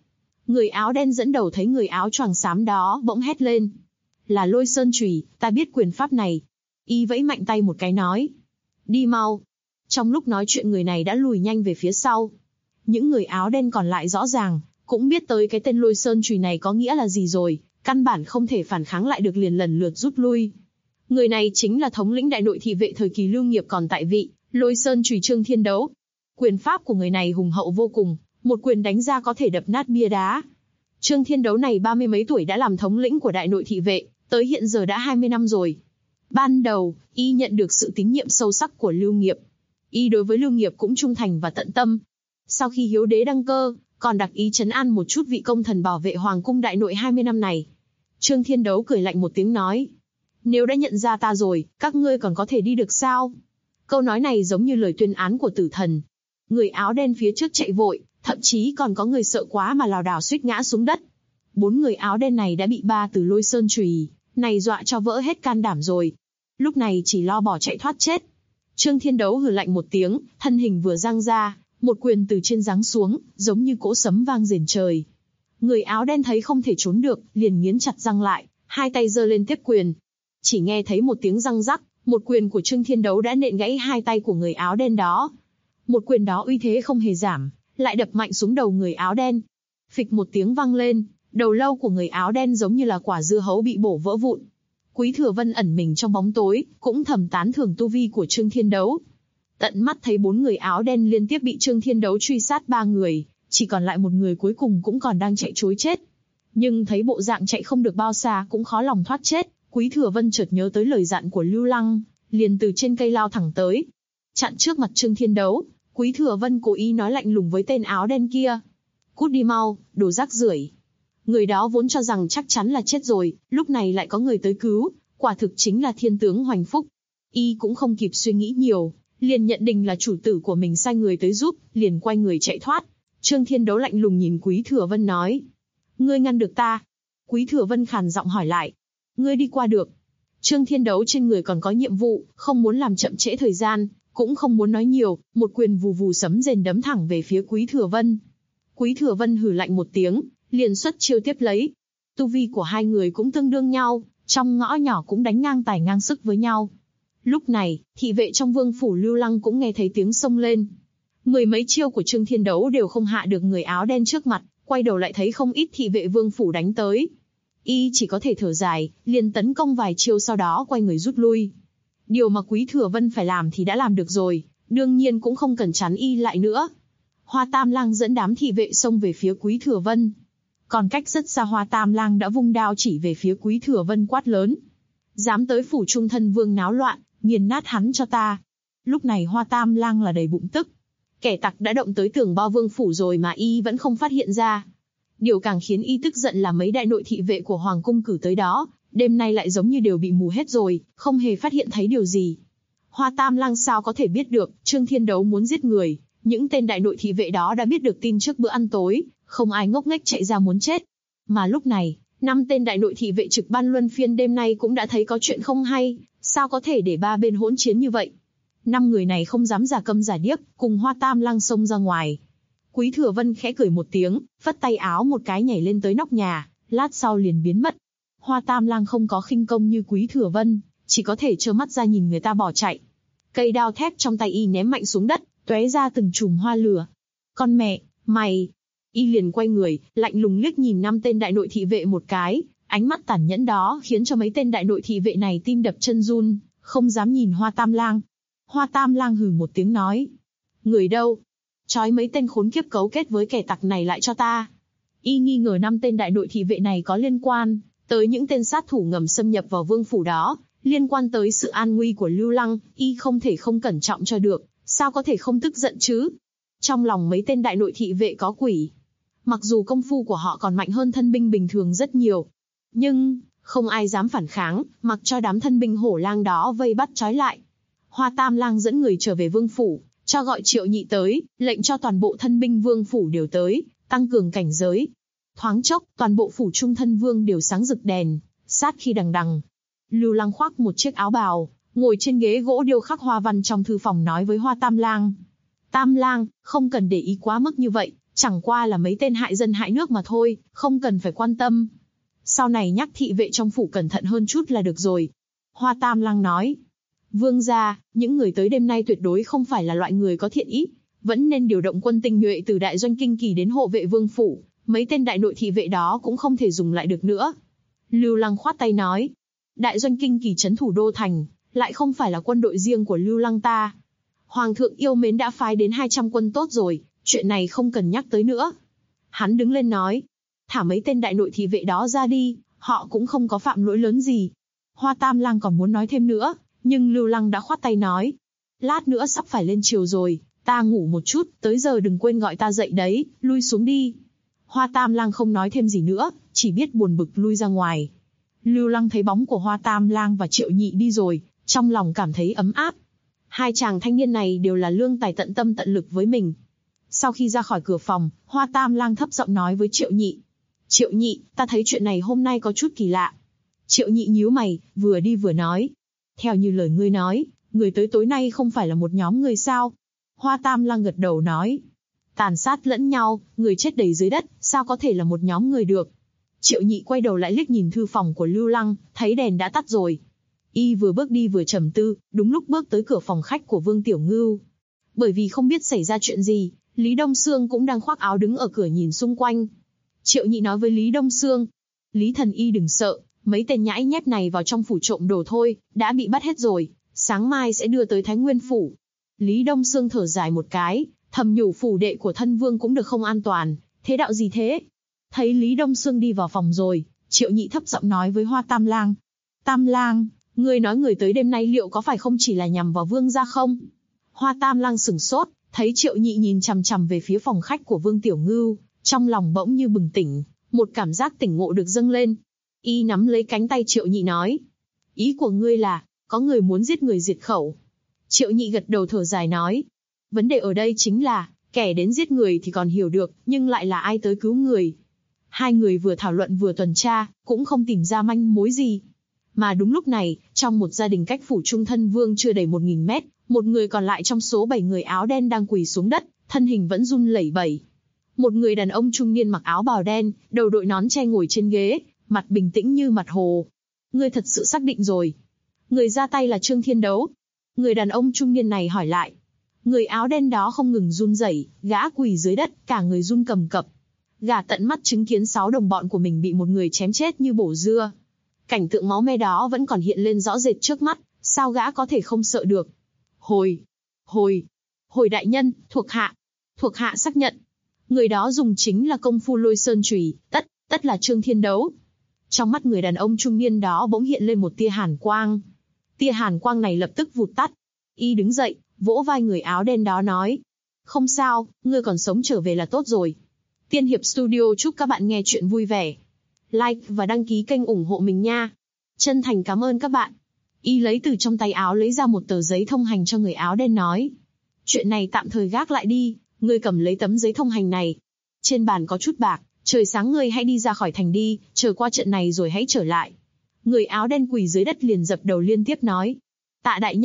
[SPEAKER 2] Người áo đen dẫn đầu thấy người áo choàng xám đó bỗng hét lên. Là Lôi Sơn Chùy, ta biết quyền pháp này. Y vẫy mạnh tay một cái nói. Đi mau. Trong lúc nói chuyện người này đã lùi nhanh về phía sau. Những người áo đen còn lại rõ ràng, cũng biết tới cái tên Lôi Sơn Chùy này có nghĩa là gì rồi, căn bản không thể phản kháng lại được liền lần lượt rút lui. Người này chính là thống lĩnh đại nội thị vệ thời kỳ Lưu Nghiệp còn tại vị, Lôi Sơn Chùy Trương Thiên Đấu. Quyền pháp của người này hùng hậu vô cùng, một quyền đánh ra có thể đập nát bia đá. Trương Thiên Đấu này 30 mấy tuổi đã làm thống lĩnh của đại nội thị vệ, tới hiện giờ đã 20 năm rồi. Ban đầu, y nhận được sự tín nhiệm sâu sắc của Lưu Nghiệp. Y đối với Lưu Nghiệp cũng trung thành và tận tâm. Sau khi hiếu đế đăng cơ, còn đặc ý trấn an một chút vị công thần bảo vệ hoàng cung đại nội 20 năm này. Trương Thiên Đấu cười lạnh một tiếng nói. Nếu đã nhận ra ta rồi, các ngươi còn có thể đi được sao? Câu nói này giống như lời tuyên án của tử thần. Người áo đen phía trước chạy vội, thậm chí còn có người sợ quá mà lảo đảo suýt ngã xuống đất. 4 người áo đen này đã bị ba từ Lôi Sơn Chùy này dọa cho vỡ hết can đảm rồi. Lúc này chỉ lo bỏ chạy thoát chết. Trương Thiên Đấu hừ lạnh một tiếng, thân hình vừa giang ra, một quyền từ trên giáng xuống, giống như cỗ sấm vang rền trời. Người áo đen thấy không thể trốn được, liền nghiến chặt răng lại, hai tay giơ lên tiếp quyền. Chỉ nghe thấy một tiếng răng rắc, một quyền của Trương Thiên Đấu đã nện gãy hai tay của người áo đen đó. Một quyền đó uy thế không hề giảm, lại đập mạnh xuống đầu người áo đen. Phịch một tiếng vang lên, đầu lâu của người áo đen giống như là quả dưa hấu bị bổ vỡ vụn. Quý Thừa Vân ẩn mình trong bóng tối, cũng thầm tán thưởng tu vi của Trương Thiên Đấu. Tận mắt thấy 4 người áo đen liên tiếp bị Trương Thiên Đấu truy sát 3 người, chỉ còn lại một người cuối cùng cũng còn đang chạy trối chết. Nhưng thấy bộ dạng chạy không được bao xa cũng khó lòng thoát chết, Quý Thừa Vân chợt nhớ tới lời dặn của Lưu Lăng, liền từ trên cây lao thẳng tới. Chặn trước mặt Trương Thiên Đấu, Quý Thừa Vân cố ý nói lạnh lùng với tên áo đen kia. Cút đi mau, đồ rác rưởi. Người đó vốn cho rằng chắc chắn là chết rồi, lúc này lại có người tới cứu, quả thực chính là thiên tướng Hoành Phúc. Y cũng không kịp suy nghĩ nhiều, liền nhận định là chủ tử của mình sai người tới giúp, liền quay người chạy thoát. Trương Thiên Đấu lạnh lùng nhìn Quý Thừa Vân nói. Ngươi ngăn được ta. Quý Thừa Vân khàn giọng hỏi lại. Ngươi đi qua được. Trương Thiên Đấu trên người còn có nhiệm vụ, không muốn làm chậm trễ thời gian, cũng không muốn nói nhiều, một quyền vù vù sấm rền đấm thẳng về phía Quý Thừa Vân. Quý Thừa Vân hừ lạnh một tiếng, liền xuất chiêu tiếp lấy. Tu vi của hai người cũng tương đương nhau, trong ngõ nhỏ cũng đánh ngang tài ngang sức với nhau. Lúc này, thị vệ trong vương phủ Lưu Lăng cũng nghe thấy tiếng xông lên. Mười mấy chiêu của Trương Thiên Đấu đều không hạ được người áo đen trước mặt, quay đầu lại thấy không ít thị vệ vương phủ đánh tới. Y chỉ có thể thở dài, liền tấn công vài chiêu sau đó quay người rút lui. Điều mà Quý Thừa Vân phải làm thì đã làm được rồi, đương nhiên cũng không cần chắn Y lại nữa. Hoa Tam Lang dẫn đám thị vệ xông về phía Quý Thừa Vân. Còn cách rất xa Hoa Tam Lang đã vung đao chỉ về phía Quý Thừa Vân quát lớn. Dám tới phủ Trung Thân Vương náo loạn, nghiền nát hắn cho ta. Lúc này Hoa Tam Lang là đầy bụng tức. Kẻ tặc đã động tới tường bao vương phủ rồi mà Y vẫn không phát hiện ra. Điều càng khiến Y tức giận là mấy đại nội thị vệ của Hoàng cung cử tới đó, đêm nay lại giống như đều bị mù hết rồi, không hề phát hiện thấy điều gì. Hoa Tam Lang sao có thể biết được, Trương Thiên Đấu muốn giết người, những tên đại nội thị vệ đó đã biết được tin trước bữa ăn tối, không ai ngốc nghếch chạy ra muốn chết. Mà lúc này, 5 tên đại nội thị vệ trực ban luân phiên đêm nay cũng đã thấy có chuyện không hay, sao có thể để ba bên hỗn chiến như vậy. 5 người này không dám giả câm giả điếc, cùng Hoa Tam Lang xông ra ngoài. Quý Thừa Vân khẽ cười một tiếng, phất tay áo một cái nhảy lên tới nóc nhà, lát sau liền biến mất. Hoa Tam Lang không có khinh công như Quý Thừa Vân, chỉ có thể trơ mắt ra nhìn người ta bỏ chạy. Cây đao thép trong tay Y ném mạnh xuống đất, tóe ra từng chùm hoa lửa. Con mẹ, mày! Y liền quay người, lạnh lùng liếc nhìn 5 tên đại nội thị vệ một cái, ánh mắt tàn nhẫn đó khiến cho mấy tên đại nội thị vệ này tim đập chân run, không dám nhìn Hoa Tam Lang. Hoa Tam Lang hừ một tiếng nói. Người đâu? Trói mấy tên khốn kiếp cấu kết với kẻ tặc này lại cho ta. Y nghi ngờ 5 tên đại nội thị vệ này có liên quan tới những tên sát thủ ngầm xâm nhập vào vương phủ đó, liên quan tới sự an nguy của Lưu Lăng, Y không thể không cẩn trọng cho được, sao có thể không tức giận chứ? Trong lòng mấy tên đại nội thị vệ có quỷ. Mặc dù công phu của họ còn mạnh hơn thân binh bình thường rất nhiều, nhưng không ai dám phản kháng, mặc cho đám thân binh hổ lang đó vây bắt trói lại. Hoa Tam Lang dẫn người trở về vương phủ, cho gọi Triệu Nhị tới, lệnh cho toàn bộ thân binh vương phủ đều tới, tăng cường cảnh giới. Thoáng chốc, toàn bộ phủ Trung Thân Vương đều sáng rực đèn, sát khí đằng đằng. Lưu Lăng khoác một chiếc áo bào, ngồi trên ghế gỗ điêu khắc hoa văn trong thư phòng nói với Hoa Tam Lang. Tam Lang, không cần để ý quá mức như vậy, Chẳng qua là mấy tên hại dân hại nước mà thôi, không cần phải quan tâm. Sau này nhắc thị vệ trong phủ cẩn thận hơn chút là được rồi. Hoa Tam Lang nói. Vương gia, những người tới đêm nay tuyệt đối không phải là loại người có thiện ý, vẫn nên điều động quân tinh nhuệ từ đại doanh Kinh Kỳ đến hộ vệ vương phủ, mấy tên đại nội thị vệ đó cũng không thể dùng lại được nữa. Lưu Lăng khoát tay nói. Đại doanh Kinh Kỳ trấn thủ đô thành, lại không phải là quân đội riêng của Lưu Lăng ta. Hoàng thượng yêu mến đã phái đến 200 quân tốt rồi, chuyện này không cần nhắc tới nữa. Hắn đứng lên nói. Thả mấy tên đại nội thị vệ đó ra đi, họ cũng không có phạm lỗi lớn gì. Hoa Tam Lang còn muốn nói thêm nữa, nhưng Lưu Lăng đã khoát tay nói. Lát nữa sắp phải lên chiều rồi, ta ngủ một chút, tới giờ đừng quên gọi ta dậy đấy, lui xuống đi. Hoa Tam Lang không nói thêm gì nữa, chỉ biết buồn bực lui ra ngoài. Lưu Lăng thấy bóng của Hoa Tam Lang và Triệu Nhị đi rồi, trong lòng cảm thấy ấm áp. Hai chàng thanh niên này đều là lương tài tận tâm tận lực với mình. Sau khi ra khỏi cửa phòng, Hoa Tam Lang thấp giọng nói với Triệu Nhị. Triệu Nhị, ta thấy chuyện này hôm nay có chút kỳ lạ. Triệu Nhị nhíu mày, vừa đi vừa nói. Theo như lời ngươi nói, người tới tối nay không phải là một nhóm người sao? Hoa Tam Lang gật đầu nói. Tàn sát lẫn nhau, người chết đầy dưới đất, sao có thể là một nhóm người được? Triệu Nhị quay đầu lại liếc nhìn thư phòng của Lưu Lăng, thấy đèn đã tắt rồi. Y vừa bước đi vừa trầm tư, đúng lúc bước tới cửa phòng khách của Vương Tiểu Ngưu. Bởi vì không biết xảy ra chuyện gì, Lý Đông Sương cũng đang khoác áo đứng ở cửa nhìn xung quanh. Triệu Nhị nói với Lý Đông Sương. Lý thần y đừng sợ, mấy tên nhãi nhép này vào trong phủ trộm đồ thôi, đã bị bắt hết rồi, sáng mai sẽ đưa tới Thái Nguyên phủ. Lý Đông Sương thở dài một cái, thầm nhủ phủ đệ của thân vương cũng được không an toàn, thế đạo gì thế? Thấy Lý Đông Sương đi vào phòng rồi, Triệu Nhị thấp giọng nói với Hoa Tam Lang. Tam Lang, ngươi nói người tới đêm nay liệu có phải không chỉ là nhằm vào vương gia không? Hoa Tam Lang sửng sốt, thấy Triệu Nhị nhìn chằm chằm về phía phòng khách của Vương Tiểu Ngưu, trong lòng bỗng như bừng tỉnh, một cảm giác tỉnh ngộ được dâng lên. Y nắm lấy cánh tay Triệu Nhị nói. Ý của ngươi là, có người muốn giết người diệt khẩu. Triệu Nhị gật đầu thở dài nói. Vấn đề ở đây chính là, kẻ đến giết người thì còn hiểu được, nhưng lại là ai tới cứu người. Hai người vừa thảo luận vừa tuần tra, cũng không tìm ra manh mối gì. Mà đúng lúc này, trong một gia đình cách phủ Trung Thân Vương chưa đầy 1000 mét, một người còn lại trong số 7 người áo đen đang quỳ xuống đất, thân hình vẫn run lẩy bẩy. Một người đàn ông trung niên mặc áo bào đen, đầu đội nón che ngồi trên ghế, mặt bình tĩnh như mặt hồ. Ngươi thật sự xác định rồi. Người ra tay là Trương Thiên Đấu. Người đàn ông trung niên này hỏi lại. Người áo đen đó không ngừng run rẩy, gã quỳ dưới đất, cả người run cầm cập. Gã tận mắt chứng kiến 6 đồng bọn của mình bị một người chém chết như bổ dưa. Cảnh tượng máu me đó vẫn còn hiện lên rõ rệt trước mắt, sao gã có thể không sợ được? Hồi đại nhân, thuộc hạ xác nhận. Người đó dùng chính là công phu Lôi Sơn chùy, tất là Trương Thiên Đấu. Trong mắt người đàn ông trung niên đó bỗng hiện lên một tia hàn quang. Tia hàn quang này lập tức vụt tắt. Y đứng dậy, vỗ vai người áo đen đó nói. Không sao, ngươi còn sống trở về là tốt rồi. Tiên Hiệp Studio chúc các bạn nghe chuyện vui vẻ. Like và đăng ký kênh ủng hộ mình nha. Chân thành cảm ơn các bạn. Y lấy từ trong tay áo lấy ra một tờ giấy thông hành cho người áo đen nói. Chuyện này tạm thời gác lại đi, ngươi cầm lấy tấm giấy thông hành này. Trên bàn có chút bạc, trời sáng ngươi hãy đi ra khỏi thành đi, chờ qua trận này rồi hãy trở lại. Người áo đen quỳ dưới đất liền dập đầu liên tiếp nói. Tạ đại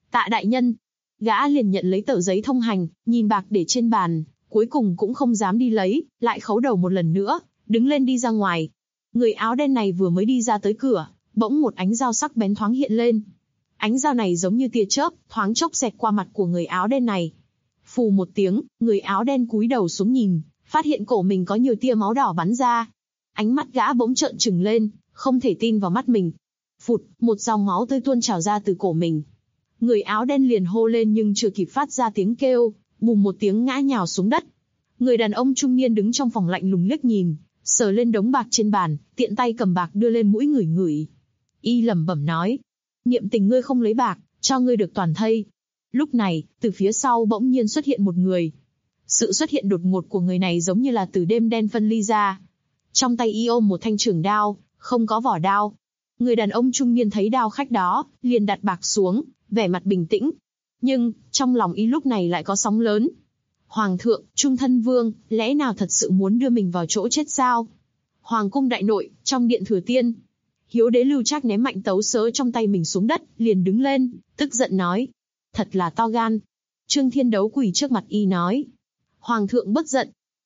[SPEAKER 2] nhân. Gã liền nhận lấy tờ giấy thông hành, nhìn bạc để trên bàn, cuối cùng cũng không dám đi lấy, lại khấu đầu một lần nữa, đứng lên đi ra ngoài. Người áo đen này vừa mới đi ra tới cửa, bỗng một ánh dao sắc bén thoáng hiện lên. Ánh dao này giống như tia chớp, thoáng chốc xẹt qua mặt của người áo đen này. Phù một tiếng, người áo đen cúi đầu xuống nhìn, phát hiện cổ mình có nhiều tia máu đỏ bắn ra. Ánh mắt gã bỗng trợn trừng lên, không thể tin vào mắt mình. Phụt, một dòng máu tươi tuôn trào ra từ cổ mình. Người áo đen liền hô lên nhưng chưa kịp phát ra tiếng kêu, bùm một tiếng ngã nhào xuống đất. Người đàn ông trung niên đứng trong phòng lạnh lùng liếc nhìn, sờ lên đống bạc trên bàn, tiện tay cầm bạc đưa lên mũi ngửi ngửi. Y lẩm bẩm nói, niệm tình ngươi không lấy bạc, cho ngươi được toàn thây. Lúc này, từ phía sau bỗng nhiên xuất hiện một người. Sự xuất hiện đột ngột của người này giống như là từ đêm đen phân ly ra. Trong tay y ôm một thanh trường đao, không có vỏ đao. Người đàn ông trung niên thấy đao khách đó, liền đặt bạc xuống, vẻ mặt bình tĩnh. Nhưng, trong lòng y lúc này lại có sóng lớn. Hoàng thượng, Trung Thân Vương, lẽ nào thật sự muốn đưa mình vào chỗ chết sao? Hoàng cung đại nội, trong điện thừa tiên. Hiếu đế Lưu Trác ném mạnh tấu sớ trong tay mình xuống đất, liền đứng lên, tức giận nói. Thật là to gan. Trương Thiên Đấu quỳ trước mặt y nói. Hoàng thượng bất giận.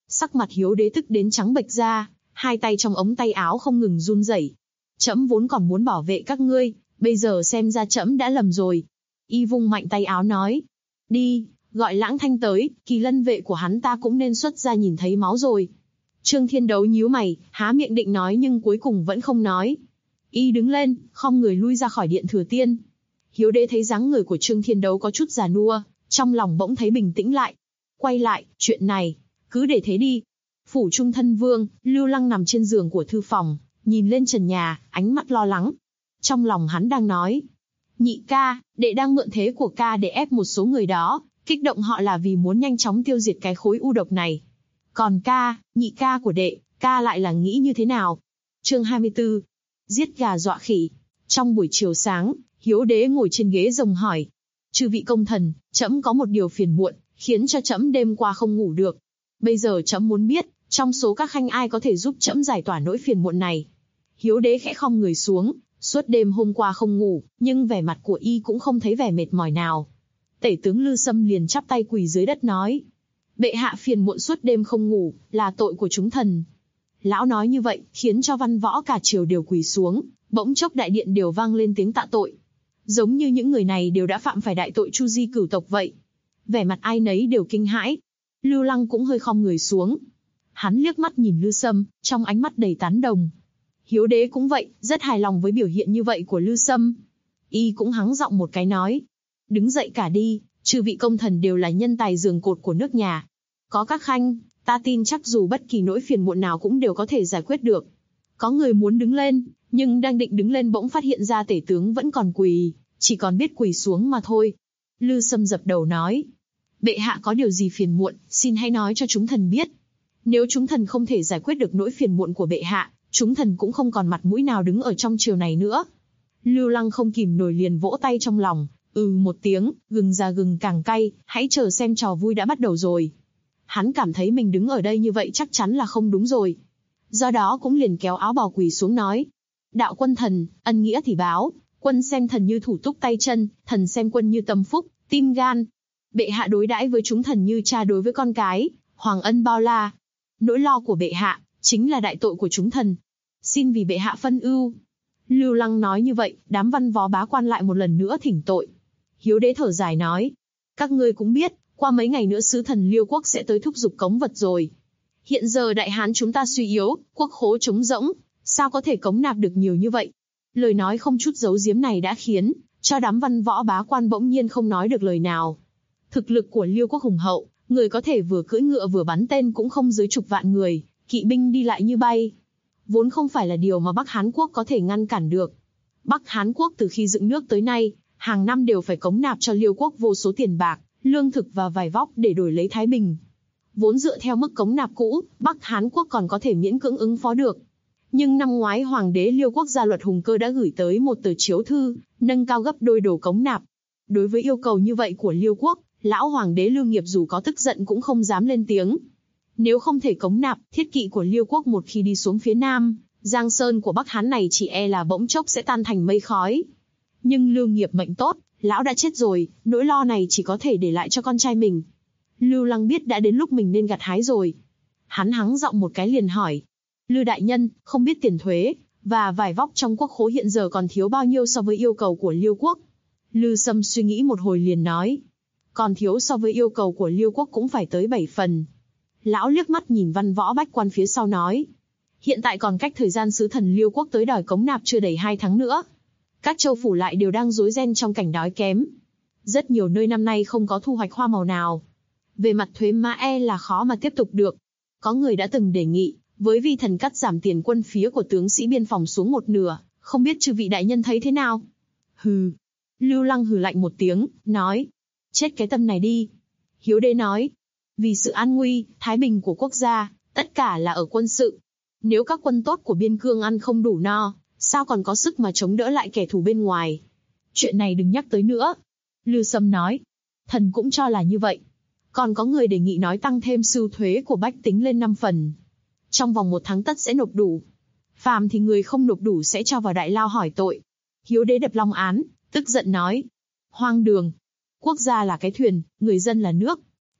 [SPEAKER 2] Sắc mặt Hiếu Đế tức đến trắng bệch ra, hai tay trong ống tay áo không ngừng run rẩy. Trẫm vốn còn muốn bảo vệ các ngươi, bây giờ xem ra trẫm đã lầm rồi. Y vung mạnh tay áo nói, đi, gọi Lãng Thanh tới, Kỳ Lân vệ của hắn ta cũng nên xuất ra nhìn thấy máu rồi. Trương Thiên Đấu nhíu mày, há miệng định nói nhưng cuối cùng vẫn không nói. Y đứng lên, khom người lui ra khỏi điện Thừa Tiên. Hiếu Đế thấy dáng người của Trương Thiên Đấu có chút già nua, trong lòng bỗng thấy bình tĩnh lại. Quay lại, chuyện này, cứ để thế đi. Phủ Trung Thân Vương, Lưu Lăng nằm trên giường của thư phòng, nhìn lên trần nhà, ánh mắt lo lắng. Trong lòng hắn đang nói, nhị ca, đệ đang mượn thế của ca để ép một số người đó, kích động họ là vì muốn nhanh chóng tiêu diệt cái khối u độc này. Còn ca, nhị ca của đệ, ca lại là nghĩ như thế nào? Chương 24. Giết gà dọa khỉ. Trong buổi chiều sáng, Hiếu Đế ngồi trên ghế rồng hỏi, chư vị công thần, trẫm có một điều phiền muộn, khiến cho trẫm đêm qua không ngủ được. Bây giờ trẫm muốn biết, trong số các khanh ai có thể giúp trẫm giải tỏa nỗi phiền muộn này. Hiếu Đế khẽ khom người xuống, suốt đêm hôm qua không ngủ, nhưng vẻ mặt của y cũng không thấy vẻ mệt mỏi nào. Tể tướng Lư Sâm liền chắp tay quỳ dưới đất nói, bệ hạ phiền muộn suốt đêm không ngủ, là tội của chúng thần. Lão nói như vậy, khiến cho văn võ cả triều đều quỳ xuống, bỗng chốc đại điện đều vang lên tiếng tạ tội. Giống như những người này đều đã phạm phải đại tội chu di cửu tộc vậy. Vẻ mặt ai nấy đều kinh hãi. Lưu Lăng cũng hơi khom người xuống. Hắn liếc mắt nhìn Lư Sâm, trong ánh mắt đầy tán đồng. Hiếu Đế cũng vậy, rất hài lòng với biểu hiện như vậy của Lư Sâm. Y cũng hắng giọng một cái nói, đứng dậy cả đi, chư vị công thần đều là nhân tài giường cột của nước nhà. Có các khanh, ta tin chắc dù bất kỳ nỗi phiền muộn nào cũng đều có thể giải quyết được. Có người muốn đứng lên, nhưng đang định đứng lên bỗng phát hiện ra tể tướng vẫn còn quỳ, chỉ còn biết quỳ xuống mà thôi. Lư Sâm dập đầu nói, bệ hạ có điều gì phiền muộn, xin hãy nói cho chúng thần biết. Nếu chúng thần không thể giải quyết được nỗi phiền muộn của bệ hạ, chúng thần cũng không còn mặt mũi nào đứng ở trong triều này nữa. Lưu Lăng không kìm nổi liền vỗ tay trong lòng, một tiếng, gừng già gừng càng cay, hãy chờ xem trò vui đã bắt đầu rồi. Hắn cảm thấy mình đứng ở đây như vậy chắc chắn là không đúng rồi. Do đó cũng liền kéo áo bào quỳ xuống nói, đạo quân thần, ân nghĩa thì báo, quân xem thần như thủ túc tay chân, thần xem quân như tâm phúc, tim gan. Bệ hạ đối đãi với chúng thần như cha đối với con cái, hoàng ân bao la. Nỗi lo của bệ hạ, chính là đại tội của chúng thần. Xin vì bệ hạ phân ưu. Lưu Lăng nói như vậy, đám văn võ bá quan lại một lần nữa thỉnh tội. Hiếu Đế thở dài nói, các ngươi cũng biết, qua mấy ngày nữa sứ thần Liêu quốc sẽ tới thúc giục cống vật rồi. Hiện giờ Đại Hán chúng ta suy yếu, quốc khố trống rỗng, sao có thể cống nạp được nhiều như vậy? Lời nói không chút giấu giếm này đã khiến cho đám văn võ bá quan bỗng nhiên không nói được lời nào. Thực lực của Liêu quốc hùng hậu, người có thể vừa cưỡi ngựa vừa bắn tên cũng không dưới chục vạn người, kỵ binh đi lại như bay. Vốn không phải là điều mà Bắc Hán quốc có thể ngăn cản được. Bắc Hán quốc từ khi dựng nước tới nay, hàng năm đều phải cống nạp cho Liêu quốc vô số tiền bạc, lương thực và vải vóc để đổi lấy thái bình. Vốn dựa theo mức cống nạp cũ, Bắc Hán quốc còn có thể miễn cưỡng ứng phó được. Nhưng năm ngoái Hoàng đế Liêu quốc ra luật hùng cơ đã gửi tới một tờ chiếu thư, nâng cao gấp đôi đồ cống nạp. Đối với yêu cầu như vậy của Liêu quốc, lão Hoàng đế Lưu Nghiệp dù có tức giận cũng không dám lên tiếng. Nếu không thể cống nạp, thiết kỵ của Liêu quốc một khi đi xuống phía nam, Giang Sơn của Bắc Hán này chỉ e là bỗng chốc sẽ tan thành mây khói. Nhưng Lưu Nghiệp mệnh tốt, lão đã chết rồi, nỗi lo này chỉ có thể để lại cho con trai mình. Lưu Lăng biết đã đến lúc mình nên gặt hái rồi. Hắn hắng giọng một cái liền hỏi, Lư đại nhân, không biết tiền thuế và vải vóc trong quốc khố hiện giờ còn thiếu bao nhiêu so với yêu cầu của Liêu quốc? Lư Sâm suy nghĩ một hồi liền nói, còn thiếu so với yêu cầu của Liêu quốc cũng phải tới 7 phần. Lão liếc mắt nhìn văn võ bách quan phía sau nói, hiện tại còn cách thời gian sứ thần Liêu quốc tới đòi cống nạp chưa đầy 2 tháng nữa. Các châu phủ lại đều đang rối ren trong cảnh đói kém. Rất nhiều nơi năm nay không có thu hoạch hoa màu nào. Về mặt thuế má e là khó mà tiếp tục được. Có người đã từng đề nghị, với vi thần cắt giảm tiền quân phía của tướng sĩ biên phòng xuống 1/2, không biết chư vị đại nhân thấy thế nào? Hừ. Lưu Lăng hừ lạnh một tiếng, nói, chết cái tâm này đi. Hiếu Đế nói, vì sự an nguy, thái bình của quốc gia, tất cả là ở quân sự. Nếu các quân tốt của biên cương ăn không đủ no, sao còn có sức mà chống đỡ lại kẻ thù bên ngoài? Chuyện này đừng nhắc tới nữa. Lư Sâm nói, thần cũng cho là như vậy. Còn có người đề nghị nói tăng thêm sưu thuế của bách tính lên 5 phần. Trong vòng 1 tháng tất sẽ nộp đủ. Phàm thì người không nộp đủ sẽ cho vào đại lao hỏi tội. Hiếu Đế đập long án, tức giận nói, hoang đường. Quốc gia là cái thuyền, người dân là nước.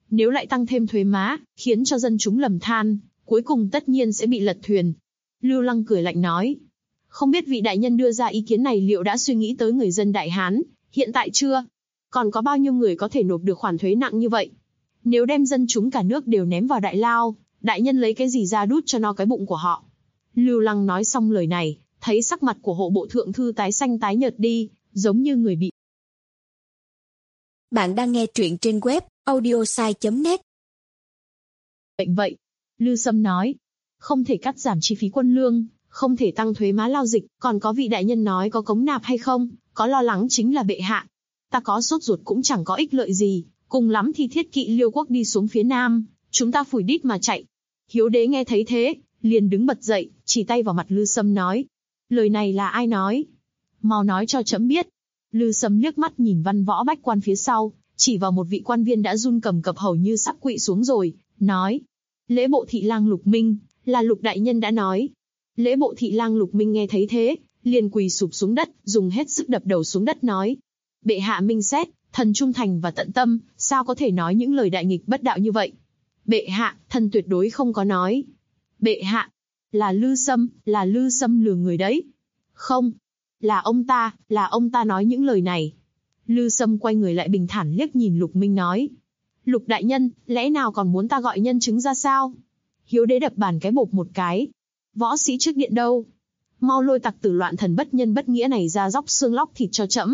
[SPEAKER 2] Nếu lại tăng thêm thuế má, khiến cho dân chúng lầm than, cuối cùng tất nhiên sẽ bị lật thuyền. Lưu Lăng cười lạnh nói. Không biết vị đại nhân đưa ra ý kiến này liệu đã suy nghĩ tới người dân Đại Hán, hiện tại chưa? Còn có bao nhiêu người có thể nộp được khoản thuế nặng như vậy? Nếu đem dân chúng cả nước đều ném vào đại lao, đại nhân lấy cái gì ra đút cho no cái bụng của họ? Lưu Lăng nói xong lời này, thấy sắc mặt của hộ bộ thượng thư tái xanh tái nhợt đi, giống như người bị.
[SPEAKER 3] Bạn đang nghe truyện trên web audiosai.net.
[SPEAKER 2] Bệnh vậy, Lư Sâm nói, không thể cắt giảm chi phí quân lương, không thể tăng thuế má lao dịch, còn có vị đại nhân nói có cống nạp hay không, có lo lắng chính là bệ hạ. Ta có sốt ruột cũng chẳng có ích lợi gì, cùng lắm thì thiết kỵ Liêu quốc đi xuống phía nam, chúng ta phủi đít mà chạy. Hiếu đế nghe thấy thế, liền đứng bật dậy, chỉ tay vào mặt Lư Sâm nói. Lời này là ai nói? Mau nói cho trẫm biết. Lư Sâm liếc mắt nhìn văn võ bách quan phía sau, chỉ vào một vị quan viên đã run cầm cập hầu như sắp quỵ xuống rồi, nói. Lễ bộ thị lang Lục Minh, là Lục đại nhân đã nói. Lễ bộ thị lang Lục Minh nghe thấy thế, liền quỳ sụp xuống đất, dùng hết sức đập đầu xuống đất nói. Bệ hạ minh xét, thần trung thành và tận tâm, sao có thể nói những lời đại nghịch bất đạo như vậy? Bệ hạ, thần tuyệt đối không có nói. Bệ hạ, là Lư Sâm lừa người đấy. Không, là ông ta nói những lời này. Lư Sâm quay người lại bình thản liếc nhìn Lục Minh nói. Lục đại nhân, lẽ nào còn muốn ta gọi nhân chứng ra sao? Hiếu đế đập bàn cái bộp một cái. Võ sĩ trước điện đâu? Mau lôi tặc tử loạn thần bất nhân bất nghĩa này ra róc xương lóc thịt cho trẫm.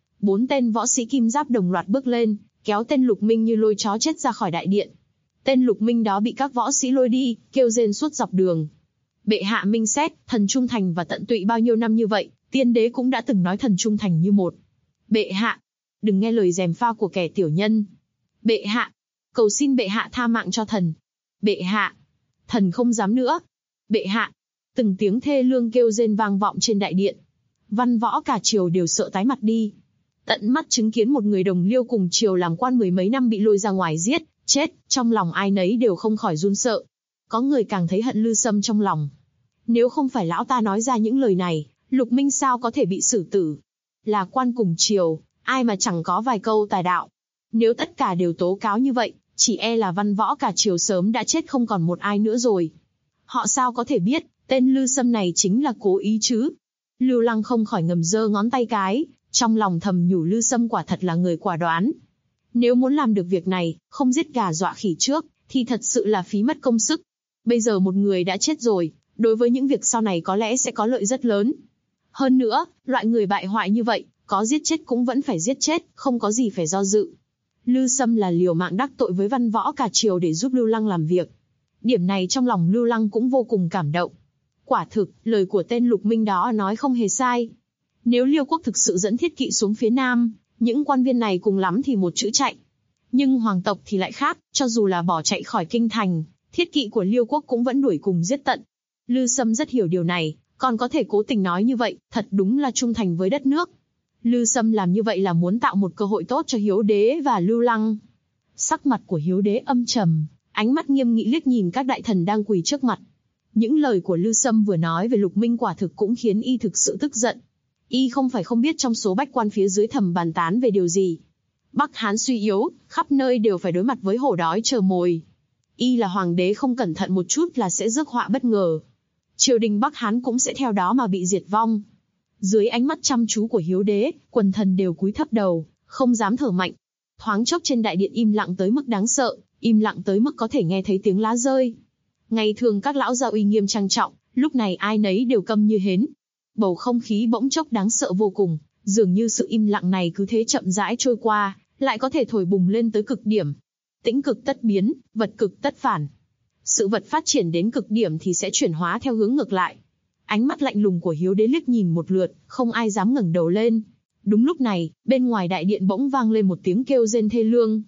[SPEAKER 2] 4 tên võ sĩ kim giáp đồng loạt bước lên, kéo tên Lục Minh như lôi chó chết ra khỏi đại điện. Tên Lục Minh đó bị các võ sĩ lôi đi, kêu rên suốt dọc đường. Bệ hạ minh xét, thần trung thành và tận tụy bao nhiêu năm như vậy, tiên đế cũng đã từng nói thần trung thành như một. Bệ hạ, đừng nghe lời gièm pha của kẻ tiểu nhân. Bệ hạ, cầu xin bệ hạ tha mạng cho thần. Bệ hạ, thần không dám nữa. Bệ hạ, từng tiếng thê lương kêu rên vang vọng trên đại điện. Văn võ cả triều đều sợ tái mặt đi. Tận mắt chứng kiến một người đồng liêu cùng triều làm quan 10 mấy năm bị lôi ra ngoài giết, chết, trong lòng ai nấy đều không khỏi run sợ. Có người càng thấy hận Lư Sâm trong lòng. Nếu không phải lão ta nói ra những lời này, Lục Minh sao có thể bị xử tử? Là quan cùng triều, ai mà chẳng có vài câu tài đạo. Nếu tất cả đều tố cáo như vậy, chỉ e là văn võ cả triều sớm đã chết không còn một ai nữa rồi. Họ sao có thể biết, tên Lư Sâm này chính là cố ý chứ? Lưu Lăng không khỏi ngầm giơ ngón tay cái, trong lòng thầm nhủ Lư Sâm quả thật là người quả đoán. Nếu muốn làm được việc này, không giết gà dọa khỉ trước, thì thật sự là phí mất công sức. Bây giờ một người đã chết rồi, đối với những việc sau này có lẽ sẽ có lợi rất lớn. Hơn nữa, loại người bại hoại như vậy, có giết chết cũng vẫn phải giết chết, không có gì phải do dự. Lư Sâm là liều mạng đắc tội với văn võ cả triều để giúp Lưu Lăng làm việc. Điểm này trong lòng Lưu Lăng cũng vô cùng cảm động. Quả thực, lời của tên Lục Minh đó nói không hề sai. Nếu Liêu quốc thực sự dẫn thiết kỵ xuống phía nam, những quan viên này cùng lắm thì một chữ chạy. Nhưng hoàng tộc thì lại khác, cho dù là bỏ chạy khỏi kinh thành, thiết kỵ của Liêu quốc cũng vẫn đuổi cùng giết tận. Lư Sâm rất hiểu điều này, còn có thể cố tình nói như vậy, thật đúng là trung thành với đất nước. Lư Sâm làm như vậy là muốn tạo một cơ hội tốt cho Hiếu đế và Lưu Lăng. Sắc mặt của Hiếu đế âm trầm, ánh mắt nghiêm nghị liếc nhìn các đại thần đang quỳ trước mặt. Những lời của Lư Sâm vừa nói về Lục Minh quả thực cũng khiến y thực sự tức giận. Y không phải không biết trong số bách quan phía dưới thầm bàn tán về điều gì. Bắc Hán suy yếu, khắp nơi đều phải đối mặt với hổ đói chờ mồi. Y là hoàng đế không cẩn thận một chút là sẽ rước họa bất ngờ. Triều đình Bắc Hán cũng sẽ theo đó mà bị diệt vong. Dưới ánh mắt chăm chú của Hiếu đế, quần thần đều cúi thấp đầu, không dám thở mạnh. Thoáng chốc trên đại điện im lặng tới mức đáng sợ, im lặng tới mức có thể nghe thấy tiếng lá rơi. Ngày thường các lão gia uy nghiêm trang trọng, lúc này ai nấy đều câm như hến. Bầu không khí bỗng chốc đáng sợ vô cùng, dường như sự im lặng này cứ thế chậm rãi trôi qua, lại có thể thổi bùng lên tới cực điểm. Tĩnh cực tất biến, vật cực tất phản. Sự vật phát triển đến cực điểm thì sẽ chuyển hóa theo hướng ngược lại. Ánh mắt lạnh lùng của Hiếu đế liếc nhìn một lượt, không ai dám ngẩng đầu lên. Đúng lúc này, bên ngoài đại điện bỗng vang lên một tiếng kêu rên thê lương.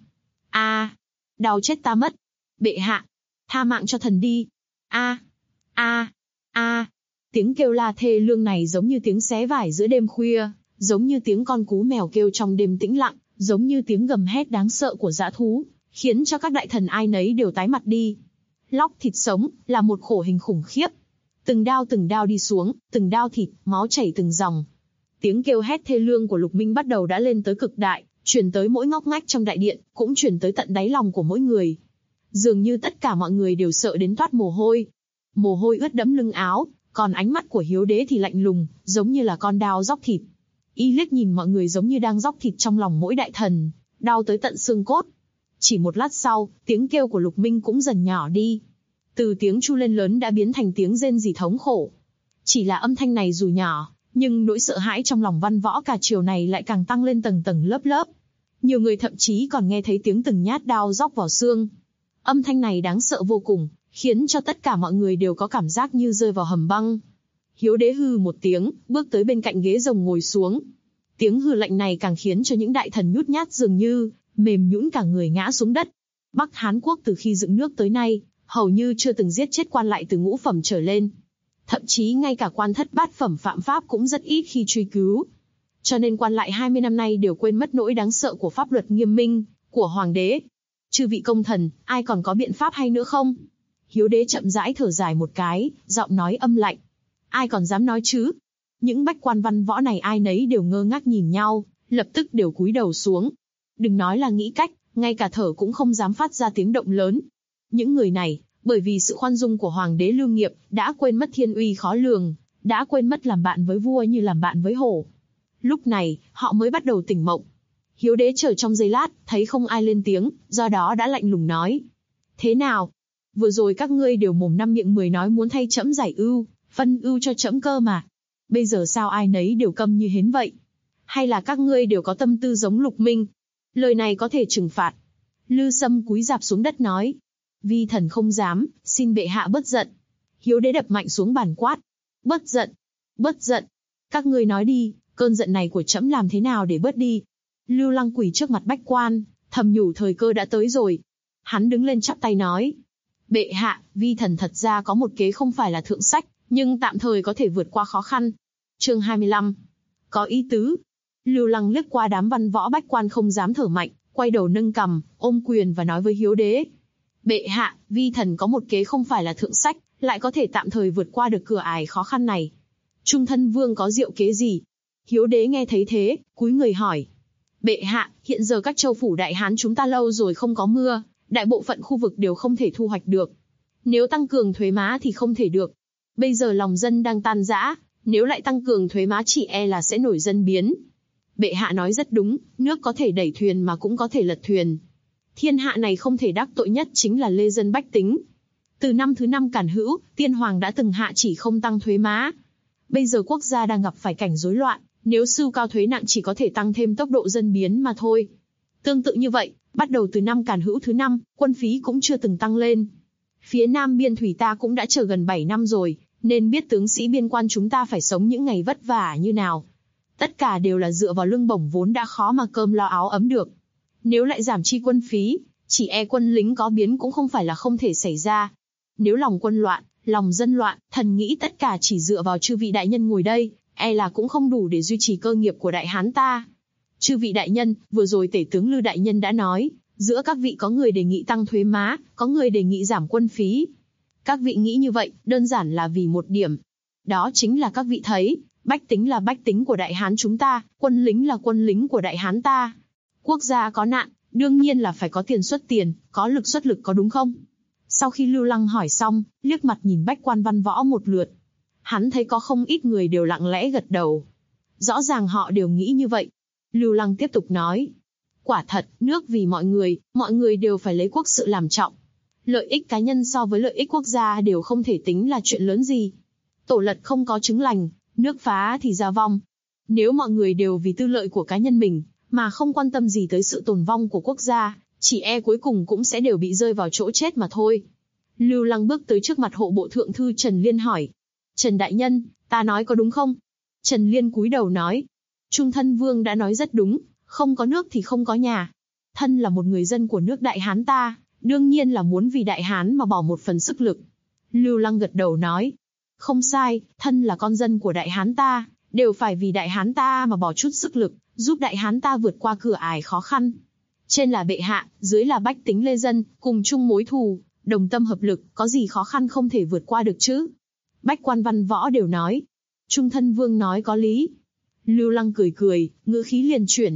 [SPEAKER 2] A, đau chết ta mất. Bệ hạ, tha mạng cho thần đi. A, a, a. Tiếng kêu la thê lương này giống như tiếng xé vải giữa đêm khuya, giống như tiếng con cú mèo kêu trong đêm tĩnh lặng, giống như tiếng gầm hét đáng sợ của dã thú, khiến cho các đại thần ai nấy đều tái mặt đi. Lóc thịt sống là một khổ hình khủng khiếp. Từng đao đi xuống, từng đao thịt, máu chảy từng dòng. Tiếng kêu hét thê lương của Lục Minh bắt đầu đã lên tới cực đại, truyền tới mỗi ngóc ngách trong đại điện, cũng truyền tới tận đáy lòng của mỗi người. Dường như tất cả mọi người đều sợ đến toát mồ hôi. Mồ hôi ướt đẫm lưng áo, còn ánh mắt của Hiếu Đế thì lạnh lùng, giống như là con dao róc thịt. Y liếc nhìn mọi người giống như đang róc thịt trong lòng mỗi đại thần, đau tới tận xương cốt. Chỉ một lát sau, tiếng kêu của Lục Minh cũng dần nhỏ đi. Từ tiếng chu lên lớn đã biến thành tiếng rên rỉ thống khổ. Chỉ là âm thanh này dù nhỏ, nhưng nỗi sợ hãi trong lòng văn võ cả triều này lại càng tăng lên tầng tầng lớp lớp. Nhiều người thậm chí còn nghe thấy tiếng từng nhát đao róc vào xương. Âm thanh này đáng sợ vô cùng, khiến cho tất cả mọi người đều có cảm giác như rơi vào hầm băng. Hiếu Đế hừ một tiếng, bước tới bên cạnh ghế rồng ngồi xuống. Tiếng hừ lạnh này càng khiến cho những đại thần nhút nhát dường như mềm nhũn cả người ngã xuống đất. Bắc Hán quốc từ khi dựng nước tới nay, hầu như chưa từng giết chết quan lại từ ngũ phẩm trở lên. Thậm chí ngay cả quan thất bát phẩm phạm pháp cũng rất ít khi truy cứu. Cho nên quan lại 20 năm nay đều quên mất nỗi đáng sợ của pháp luật nghiêm minh của hoàng đế. Chư vị công thần, ai còn có biện pháp hay nữa không? Hiếu Đế chậm rãi thở dài một cái, giọng nói âm lạnh. Ai còn dám nói chứ? Những bách quan văn võ này ai nấy đều ngơ ngác nhìn nhau, lập tức đều cúi đầu xuống. Đừng nói là nghĩ cách, ngay cả thở cũng không dám phát ra tiếng động lớn. Những người này, bởi vì sự khoan dung của hoàng đế Lưu Nghiệp, đã quên mất thiên uy khó lường, đã quên mất làm bạn với vua như làm bạn với hổ. Lúc này, họ mới bắt đầu tỉnh mộng. Hiếu Đế chờ trong giây lát, thấy không ai lên tiếng, do đó đã lạnh lùng nói. Thế nào? Vừa rồi các ngươi đều mồm năm miệng mười nói muốn thay trẫm giải ưu, phân ưu cho trẫm cơ mà. Bây giờ sao ai nấy đều câm như hến vậy? Hay là các ngươi đều có tâm tư giống Lục Minh? Lời này có thể trừng phạt. Lư Sâm cúi rạp xuống đất nói. Vi thần không dám, xin bệ hạ bớt giận. Hiếu Đế đập mạnh xuống bàn quát. Bớt giận, bớt giận. Các ngươi nói đi, cơn giận này của trẫm làm thế nào để bớt đi? Lưu Lăng quỳ trước mặt bách quan, thầm nhủ thời cơ đã tới rồi. Hắn đứng lên chắp tay nói. Bệ hạ, vi thần thật ra có một kế không phải là thượng sách, nhưng tạm thời có thể vượt qua khó khăn. Chương 25. Có ý tứ. Lưu Lăng liếc qua đám văn võ bách quan không dám thở mạnh, quay đầu nâng cằm, ôm quyền và nói với Hiếu Đế. Bệ hạ, vi thần có một kế không phải là thượng sách, lại có thể tạm thời vượt qua được cửa ải khó khăn này. Trung thân vương có diệu kế gì? Hiếu Đế nghe thấy thế, cúi người hỏi. Bệ hạ, hiện giờ các châu phủ Đại Hán chúng ta lâu rồi không có mưa, đại bộ phận khu vực đều không thể thu hoạch được. Nếu tăng cường thuế má thì không thể được. Bây giờ lòng dân đang tan rã, nếu lại tăng cường thuế má chỉ e là sẽ nổi dân biến. Bệ hạ nói rất đúng, nước có thể đẩy thuyền mà cũng có thể lật thuyền. Thiên hạ này không thể đắc tội nhất chính là lê dân bách tính. Từ năm thứ 5 Càn Hữu, Tiên Hoàng đã từng hạ chỉ không tăng thuế má. Bây giờ quốc gia đang gặp phải cảnh rối loạn, nếu sưu cao thuế nặng chỉ có thể tăng thêm tốc độ dân biến mà thôi. Tương tự như vậy, bắt đầu từ năm Càn Hữu thứ 5, quân phí cũng chưa từng tăng lên. Phía Nam biên thủy ta cũng đã chờ gần 7 năm rồi, nên biết tướng sĩ biên quan chúng ta phải sống những ngày vất vả như nào. Tất cả đều là dựa vào lương bổng vốn đã khó mà cơm lo áo ấm được. Nếu lại giảm chi quân phí, chỉ e quân lính có biến cũng không phải là không thể xảy ra. Nếu lòng quân loạn, lòng dân loạn, thần nghĩ tất cả chỉ dựa vào chư vị đại nhân ngồi đây, e là cũng không đủ để duy trì cơ nghiệp của Đại Hán ta. Chư vị đại nhân, vừa rồi tể tướng Lư đại nhân đã nói, giữa các vị có người đề nghị tăng thuế má, có người đề nghị giảm quân phí. Các vị nghĩ như vậy, đơn giản là vì một điểm. Đó chính là các vị thấy, bách tính là bách tính của Đại Hán chúng ta, quân lính là quân lính của Đại Hán ta. Quốc gia có nạn, đương nhiên là phải có tiền xuất tiền, có lực xuất lực có đúng không? Sau khi Lưu Lăng hỏi xong, liếc mặt nhìn bách quan văn võ một lượt. Hắn thấy có không ít người đều lặng lẽ gật đầu. Rõ ràng họ đều nghĩ như vậy. Lưu Lăng tiếp tục nói. Quả thật, nước vì mọi người đều phải lấy quốc sự làm trọng. Lợi ích cá nhân so với lợi ích quốc gia đều không thể tính là chuyện lớn gì. Tổ lật không có trứng lành, nước phá thì ra vong. Nếu mọi người đều vì tư lợi của cá nhân mình, mà không quan tâm gì tới sự tồn vong của quốc gia, chỉ e cuối cùng cũng sẽ đều bị rơi vào chỗ chết mà thôi. Lưu Lăng bước tới trước mặt hộ bộ thượng thư Trần Liên hỏi. Trần đại nhân, ta nói có đúng không? Trần Liên cúi đầu nói. Trung thân vương đã nói rất đúng, không có nước thì không có nhà. Thân là một người dân của nước Đại Hán ta, đương nhiên là muốn vì Đại Hán mà bỏ một phần sức lực. Lưu Lăng gật đầu nói. Không sai, thân là con dân của Đại Hán ta, đều phải vì Đại Hán ta mà bỏ chút sức lực, giúp Đại Hán ta vượt qua cửa ải khó khăn. Trên là bệ hạ, dưới là bách tính lê dân, cùng chung mối thù, đồng tâm hợp lực, có gì khó khăn không thể vượt qua được chứ? Bách quan văn võ đều nói. Trung thân vương nói có lý. Lưu Lăng cười cười, ngữ khí liền chuyển.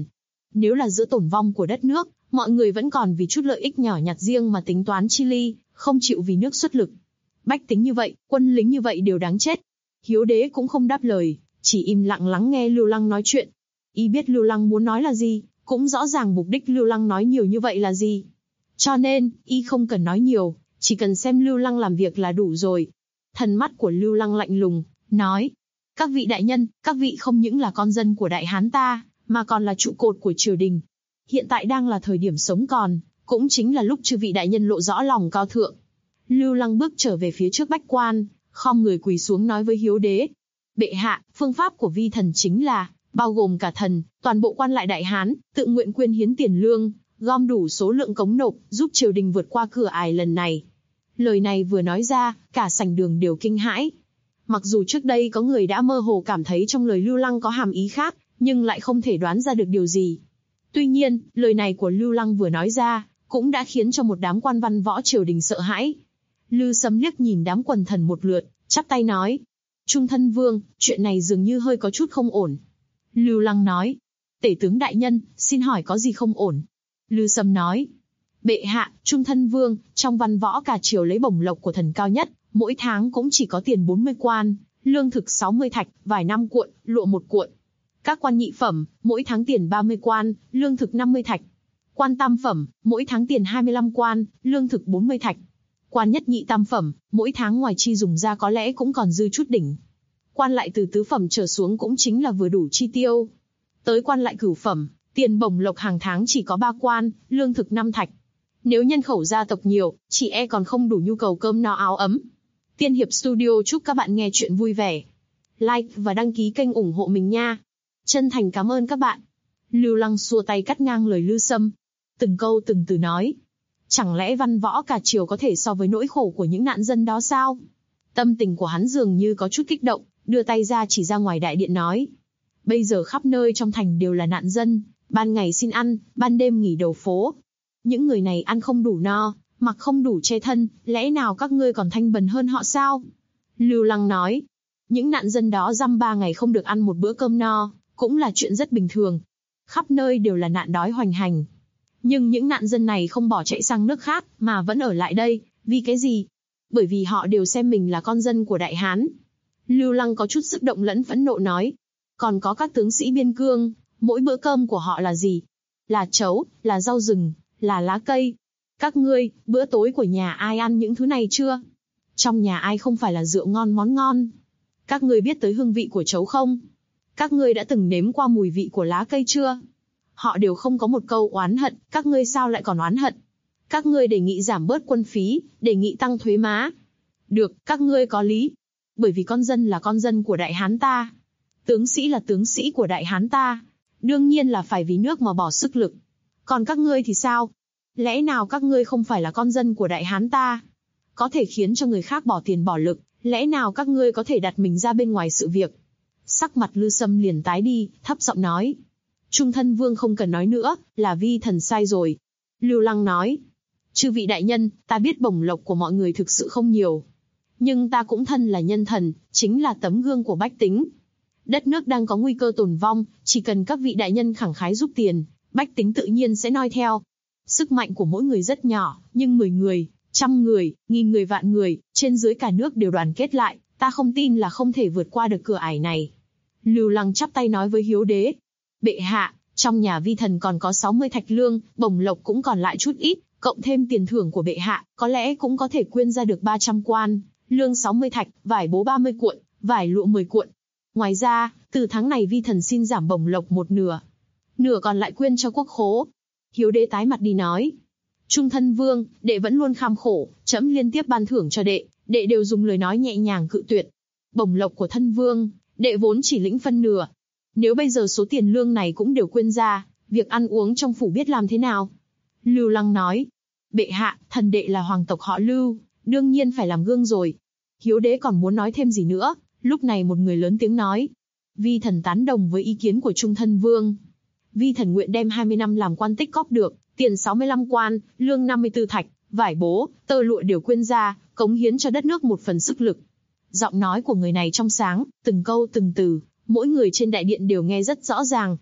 [SPEAKER 2] Nếu là giữa tổn vong của đất nước, mọi người vẫn còn vì chút lợi ích nhỏ nhặt riêng mà tính toán chi ly, không chịu vì nước xuất lực. Bách tính như vậy, quân lính như vậy đều đáng chết. Hiếu đế cũng không đáp lời, chỉ im lặng lắng nghe Lưu Lăng nói chuyện. Y biết Lưu Lăng muốn nói là gì, cũng rõ ràng mục đích Lưu Lăng nói nhiều như vậy là gì. Cho nên, y không cần nói nhiều, chỉ cần xem Lưu Lăng làm việc là đủ rồi. Thần mắt của Lưu Lăng lạnh lùng, nói: các vị đại nhân, các vị không những là con dân của Đại Hán ta, mà còn là trụ cột của triều đình. Hiện tại đang là thời điểm sống còn, cũng chính là lúc chư vị đại nhân lộ rõ lòng cao thượng. Lưu Lăng bước trở về phía trước bách quan, khom người quỳ xuống nói với Hiếu đế: bệ hạ, phương pháp của vi thần chính là bao gồm cả thần, toàn bộ quan lại Đại Hán, tự nguyện quyên hiến tiền lương, gom đủ số lượng cống nộp, giúp triều đình vượt qua cửa ải lần này. Lời này vừa nói ra, cả sảnh đường đều kinh hãi. Mặc dù trước đây có người đã mơ hồ cảm thấy trong lời Lưu Lăng có hàm ý khác, nhưng lại không thể đoán ra được điều gì. Tuy nhiên, lời này của Lưu Lăng vừa nói ra, cũng đã khiến cho một đám quan văn võ triều đình sợ hãi. Lư Sâm liếc nhìn đám quần thần một lượt, chắp tay nói: Trung thân vương, chuyện này dường như hơi có chút không ổn. Lưu Lăng nói: tể tướng đại nhân, xin hỏi có gì không ổn? Lư Sâm nói: bệ hạ, Trung thân vương, trong văn võ cả triều lấy bổng lộc của thần cao nhất, mỗi tháng cũng chỉ có tiền 40 quan, lương thực 60 thạch, vải 5 cuộn, lụa 1 cuộn. Các quan nhị phẩm, mỗi tháng tiền 30 quan, lương thực 50 thạch. Quan tam phẩm, mỗi tháng tiền 25 quan, lương thực 40 thạch. Quan nhất nhị tam phẩm, mỗi tháng ngoài chi dùng ra có lẽ cũng còn dư chút đỉnh. Quan lại từ tứ phẩm trở xuống cũng chính là vừa đủ chi tiêu. Tới quan lại cửu phẩm, tiền bổng lộc hàng tháng chỉ có 3 quan, lương thực 5 thạch. Nếu nhân khẩu gia tộc nhiều, chỉ e còn không đủ nhu cầu cơm no áo ấm. Tiên Hiệp Studio chúc các bạn nghe chuyện vui vẻ. Like và đăng ký kênh ủng hộ mình nha. Chân thành cảm ơn các bạn. Lưu Lăng xua tay cắt ngang lời Lư Sâm. Từng câu từng từ nói. Chẳng lẽ văn võ cả triều có thể so với nỗi khổ của những nạn dân đó sao? Tâm tình của hắn dường như có chút kích động, đưa tay ra chỉ ra ngoài đại điện nói: bây giờ khắp nơi trong thành đều là nạn dân, ban ngày xin ăn, ban đêm nghỉ đầu phố. Những người này ăn không đủ no, mặc không đủ che thân, lẽ nào các ngươi còn thanh bần hơn họ sao? Lưu Lăng nói: những nạn dân đó dăm 3 ngày không được ăn một bữa cơm no, cũng là chuyện rất bình thường. Khắp nơi đều là nạn đói hoành hành. Nhưng những nạn dân này không bỏ chạy sang nước khác, mà vẫn ở lại đây, vì cái gì? Bởi vì họ đều xem mình là con dân của Đại Hán. Lưu Lăng có chút xúc động lẫn phẫn nộ nói: còn có các tướng sĩ biên cương, mỗi bữa cơm của họ là gì? Là trấu, là rau rừng, là lá cây. Các ngươi, bữa tối của nhà ai ăn những thứ này chưa? Trong nhà ai không phải là rượu ngon món ngon? Các ngươi biết tới hương vị của trấu không? Các ngươi đã từng nếm qua mùi vị của lá cây chưa? Họ đều không có một câu oán hận, các ngươi sao lại còn oán hận? Các ngươi đề nghị giảm bớt quân phí, đề nghị tăng thuế má. Được, các ngươi có lý. Bởi vì con dân là con dân của Đại Hán ta. Tướng sĩ là tướng sĩ của Đại Hán ta. Đương nhiên là phải vì nước mà bỏ sức lực. Còn các ngươi thì sao? Lẽ nào các ngươi không phải là con dân của Đại Hán ta? Có thể khiến cho người khác bỏ tiền bỏ lực, lẽ nào các ngươi có thể đặt mình ra bên ngoài sự việc? Sắc mặt Lư Sâm liền tái đi, thấp giọng nói: Trung thân vương không cần nói nữa, là vi thần sai rồi. Lưu Lăng nói: chư vị đại nhân, ta biết bổng lộc của mọi người thực sự không nhiều. Nhưng ta cũng thân là nhân thần, chính là tấm gương của bách tính. Đất nước đang có nguy cơ tồn vong, chỉ cần các vị đại nhân khẳng khái giúp tiền, bách tính tự nhiên sẽ noi theo. Sức mạnh của mỗi người rất nhỏ, nhưng 10 người, 100 người, 1000 người, vạn người, trên dưới cả nước đều đoàn kết lại, ta không tin là không thể vượt qua được cửa ải này. Lưu Lăng chắp tay nói với Hiếu đế: bệ hạ, trong nhà vi thần còn có 60 thạch lương, bổng lộc cũng còn lại chút ít, cộng thêm tiền thưởng của bệ hạ, có lẽ cũng có thể quyên ra được 300 quan, lương 60 thạch, vải bố 30 cuộn, vải lụa 10 cuộn. Ngoài ra, từ tháng này vi thần xin giảm bổng lộc 1/2, nửa còn lại quyên cho quốc khố. Hiếu đế tái mặt đi nói: Trung thân vương, đệ vẫn luôn kham khổ, trẫm liên tiếp ban thưởng cho đệ, đệ đều dùng lời nói nhẹ nhàng cự tuyệt. Bổng lộc của thân vương, đệ vốn chỉ lĩnh phân nửa. Nếu bây giờ số tiền lương này cũng đều quyên ra, việc ăn uống trong phủ biết làm thế nào? Lưu Lăng nói: bệ hạ, thần đệ là hoàng tộc họ Lưu, đương nhiên phải làm gương rồi. Hiếu đế còn muốn nói thêm gì nữa, lúc này một người lớn tiếng nói: vi thần tán đồng với ý kiến của Trung thân vương. Vi thần nguyện đem 20 năm làm quan tích cóp được, tiền 65 quan, lương 54 thạch, vải bố, tơ lụa đều quyên ra, cống hiến cho đất nước một phần sức lực. Giọng nói của người này trong sáng, từng câu từng từ, mỗi người trên đại điện đều nghe rất rõ ràng.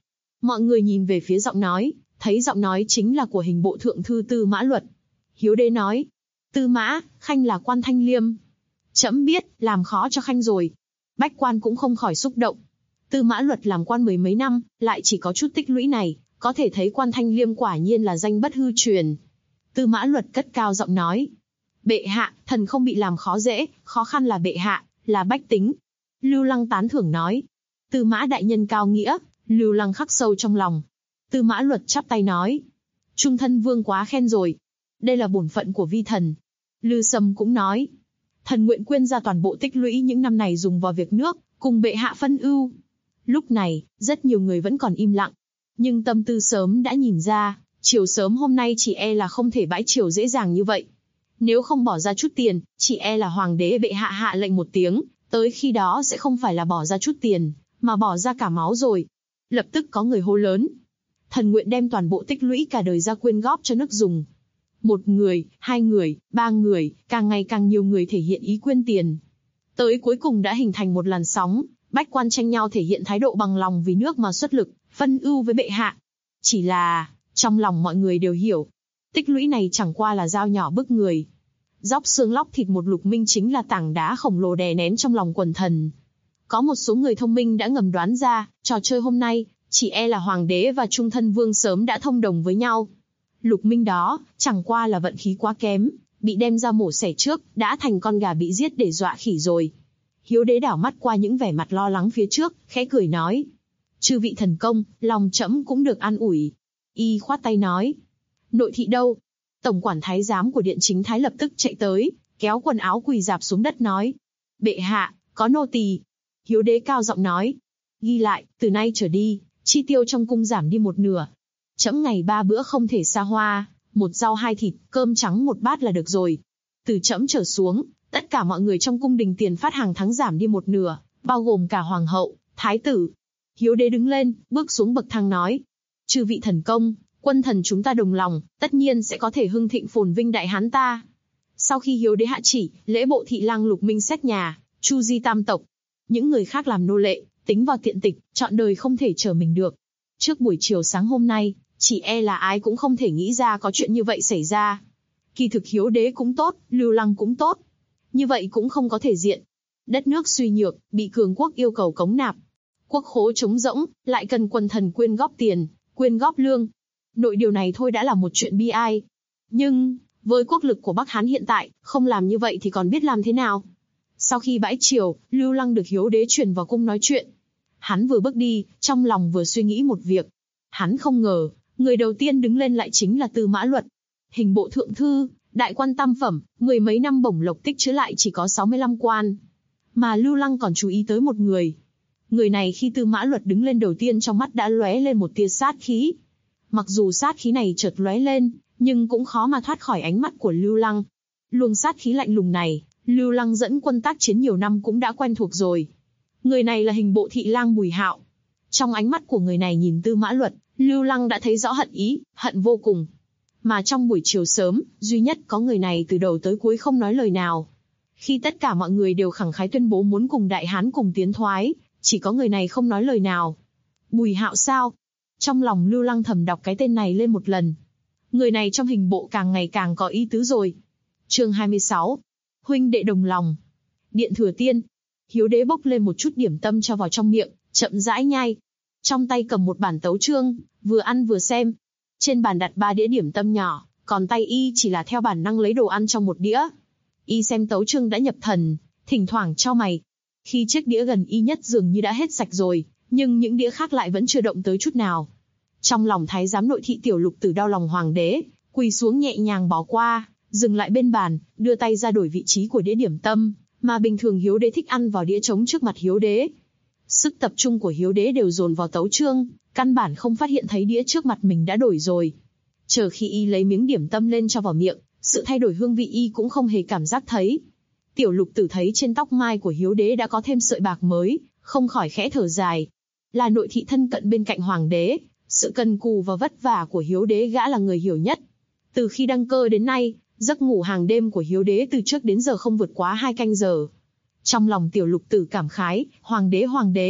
[SPEAKER 2] Mọi người nhìn về phía giọng nói, thấy giọng nói chính là của hình bộ thượng thư Tư Mã Luật. Hiếu đế nói, Tư Mã, khanh là quan thanh liêm. Trẫm biết, làm khó cho khanh rồi. Bách quan cũng không khỏi xúc động. Tư Mã Luật làm quan mười mấy năm, lại chỉ có chút tích lũy này, có thể thấy quan thanh liêm quả nhiên là danh bất hư truyền. Tư Mã Luật cất cao giọng nói, bệ hạ, thần không bị làm khó dễ, khó khăn là bệ hạ, là bách tính. Lưu Lăng tán thưởng nói, Tư Mã đại nhân cao nghĩa. Lưu Lăng khắc sâu trong lòng. Tư Mã Luật chắp tay nói, Trung thân vương quá khen rồi. Đây là bổn phận của vi thần. Lư Sâm cũng nói, thần nguyện quyên ra toàn bộ tích lũy những năm này dùng vào việc nước, cùng bệ hạ phân ưu. Lúc này, rất nhiều người vẫn còn im lặng. Nhưng tâm tư sớm đã nhìn ra, chiều sớm hôm nay chỉ e là không thể bãi triều dễ dàng như vậy. Nếu không bỏ ra chút tiền, chỉ e là hoàng đế bệ hạ hạ lệnh một tiếng, tới khi đó sẽ không phải là bỏ ra chút tiền, mà bỏ ra cả máu rồi. Lập tức có người hô lớn, thần nguyện đem toàn bộ tích lũy cả đời ra quyên góp cho nước dùng. Một người, hai người, ba người, càng ngày càng nhiều người thể hiện ý quyên tiền. Tới cuối cùng đã hình thành một làn sóng, bách quan tranh nhau thể hiện thái độ bằng lòng vì nước mà xuất lực, phân ưu với bệ hạ. Chỉ là, trong lòng mọi người đều hiểu, tích lũy này chẳng qua là dao nhỏ bức người. Dóc xương lóc thịt một Lục Minh chính là tảng đá khổng lồ đè nén trong lòng quần thần. Có một số người thông minh đã ngầm đoán ra, trò chơi hôm nay, chỉ e là hoàng đế và trung thân vương sớm đã thông đồng với nhau. Lục Minh đó, chẳng qua là vận khí quá kém, bị đem ra mổ xẻ trước, đã thành con gà bị giết để dọa khỉ rồi. Hiếu đế đảo mắt qua những vẻ mặt lo lắng phía trước, khẽ cười nói, chư vị thần công, lòng trẫm cũng được an ủi. Y khoát tay nói, nội thị đâu? Tổng quản thái giám của điện chính thái lập tức chạy tới, kéo quần áo quỳ rạp xuống đất nói, bệ hạ, có nô tỳ. Hiếu đế cao giọng nói, ghi lại, từ nay trở đi, chi tiêu trong cung giảm đi một nửa. Trẫm ngày 3 bữa không thể xa hoa, 1 rau 2 thịt, cơm trắng 1 bát là được rồi. Từ trẫm trở xuống, tất cả mọi người trong cung đình tiền phát hàng tháng giảm đi một nửa, bao gồm cả hoàng hậu, thái tử. Hiếu đế đứng lên, bước xuống bậc thang nói, chư vị thần công, quân thần chúng ta đồng lòng, tất nhiên sẽ có thể hưng thịnh phồn vinh đại hán ta. Sau khi hiếu đế hạ chỉ, lễ bộ thị lang Lục Minh xét nhà, chu di tam tộc. Những người khác làm nô lệ, tính vào tiện tịch, trọn đời không thể trở mình được. Trước buổi chiều sáng hôm nay, chỉ e là ai cũng không thể nghĩ ra có chuyện như vậy xảy ra. Kỳ thực hiếu đế cũng tốt, Lưu Lăng cũng tốt. Như vậy cũng không có thể diện. Đất nước suy nhược, bị cường quốc yêu cầu cống nạp. Quốc khố trống rỗng, lại cần quần thần quyên góp tiền, quyên góp lương. Nội điều này thôi đã là một chuyện bi ai. Nhưng, với quốc lực của Bắc Hán hiện tại, không làm như vậy thì còn biết làm thế nào? Sau khi bãi triều, Lưu Lăng được hiếu đế truyền vào cung nói chuyện. Hắn vừa bước đi, trong lòng vừa suy nghĩ một việc. Hắn không ngờ, người đầu tiên đứng lên lại chính là Tư Mã Luật. Hình bộ thượng thư, đại quan tam phẩm, mười mấy năm bổng lộc tích trữ lại chỉ có 65 quan. Mà Lưu Lăng còn chú ý tới một người. Người này khi Tư Mã Luật đứng lên đầu tiên trong mắt đã lóe lên một tia sát khí. Mặc dù sát khí này chợt lóe lên, nhưng cũng khó mà thoát khỏi ánh mắt của Lưu Lăng. Luồng sát khí lạnh lùng này, Lưu Lăng dẫn quân tác chiến nhiều năm cũng đã quen thuộc rồi. Người này là hình bộ thị lang Bùi Hạo. Trong ánh mắt của người này nhìn Tư Mã Luật, Lưu Lăng đã thấy rõ hận ý, hận vô cùng. Mà trong buổi chiều sớm, duy nhất có người này từ đầu tới cuối không nói lời nào. Khi tất cả mọi người đều khẳng khái tuyên bố muốn cùng Đại Hán cùng tiến thoái, chỉ có người này không nói lời nào. Bùi Hạo sao? Trong lòng Lưu Lăng thầm đọc cái tên này lên một lần. Người này trong hình bộ càng ngày càng có ý tứ rồi. Chương 26. Huynh đệ đồng lòng. Điện Thừa Tiên. Hiếu đế bốc lên một chút điểm tâm cho vào trong miệng, chậm rãi nhai. Trong tay cầm một bản tấu chương, vừa ăn vừa xem. Trên bàn đặt 3 đĩa điểm tâm nhỏ, còn tay y chỉ là theo bản năng lấy đồ ăn trong một đĩa. Y xem tấu chương đã nhập thần, thỉnh thoảng chau mày. Khi chiếc đĩa gần y nhất dường như đã hết sạch rồi, nhưng những đĩa khác lại vẫn chưa động tới chút nào. Trong lòng thái giám nội thị Tiểu Lục Tử đau lòng hoàng đế, quỳ xuống nhẹ nhàng bỏ qua, dừng lại bên bàn, đưa tay ra đổi vị trí của đĩa điểm tâm, mà bình thường hiếu đế thích ăn vào đĩa trống trước mặt hiếu đế. Sức tập trung của hiếu đế đều dồn vào tấu chương, căn bản không phát hiện thấy đĩa trước mặt mình đã đổi rồi. Chờ khi y lấy miếng điểm tâm lên cho vào miệng, sự thay đổi hương vị y cũng không hề cảm giác thấy. Tiểu Lục Tử thấy trên tóc mai của hiếu đế đã có thêm sợi bạc mới, không khỏi khẽ thở dài. Là nội thị thân cận bên cạnh hoàng đế, sự cần cù và vất vả của hiếu đế gã là người hiểu nhất. Từ khi đăng cơ đến nay, giấc ngủ hàng đêm của hiếu đế từ trước đến giờ không vượt quá 2 canh giờ. Trong lòng Tiểu Lục Tử cảm khái, hoàng đế,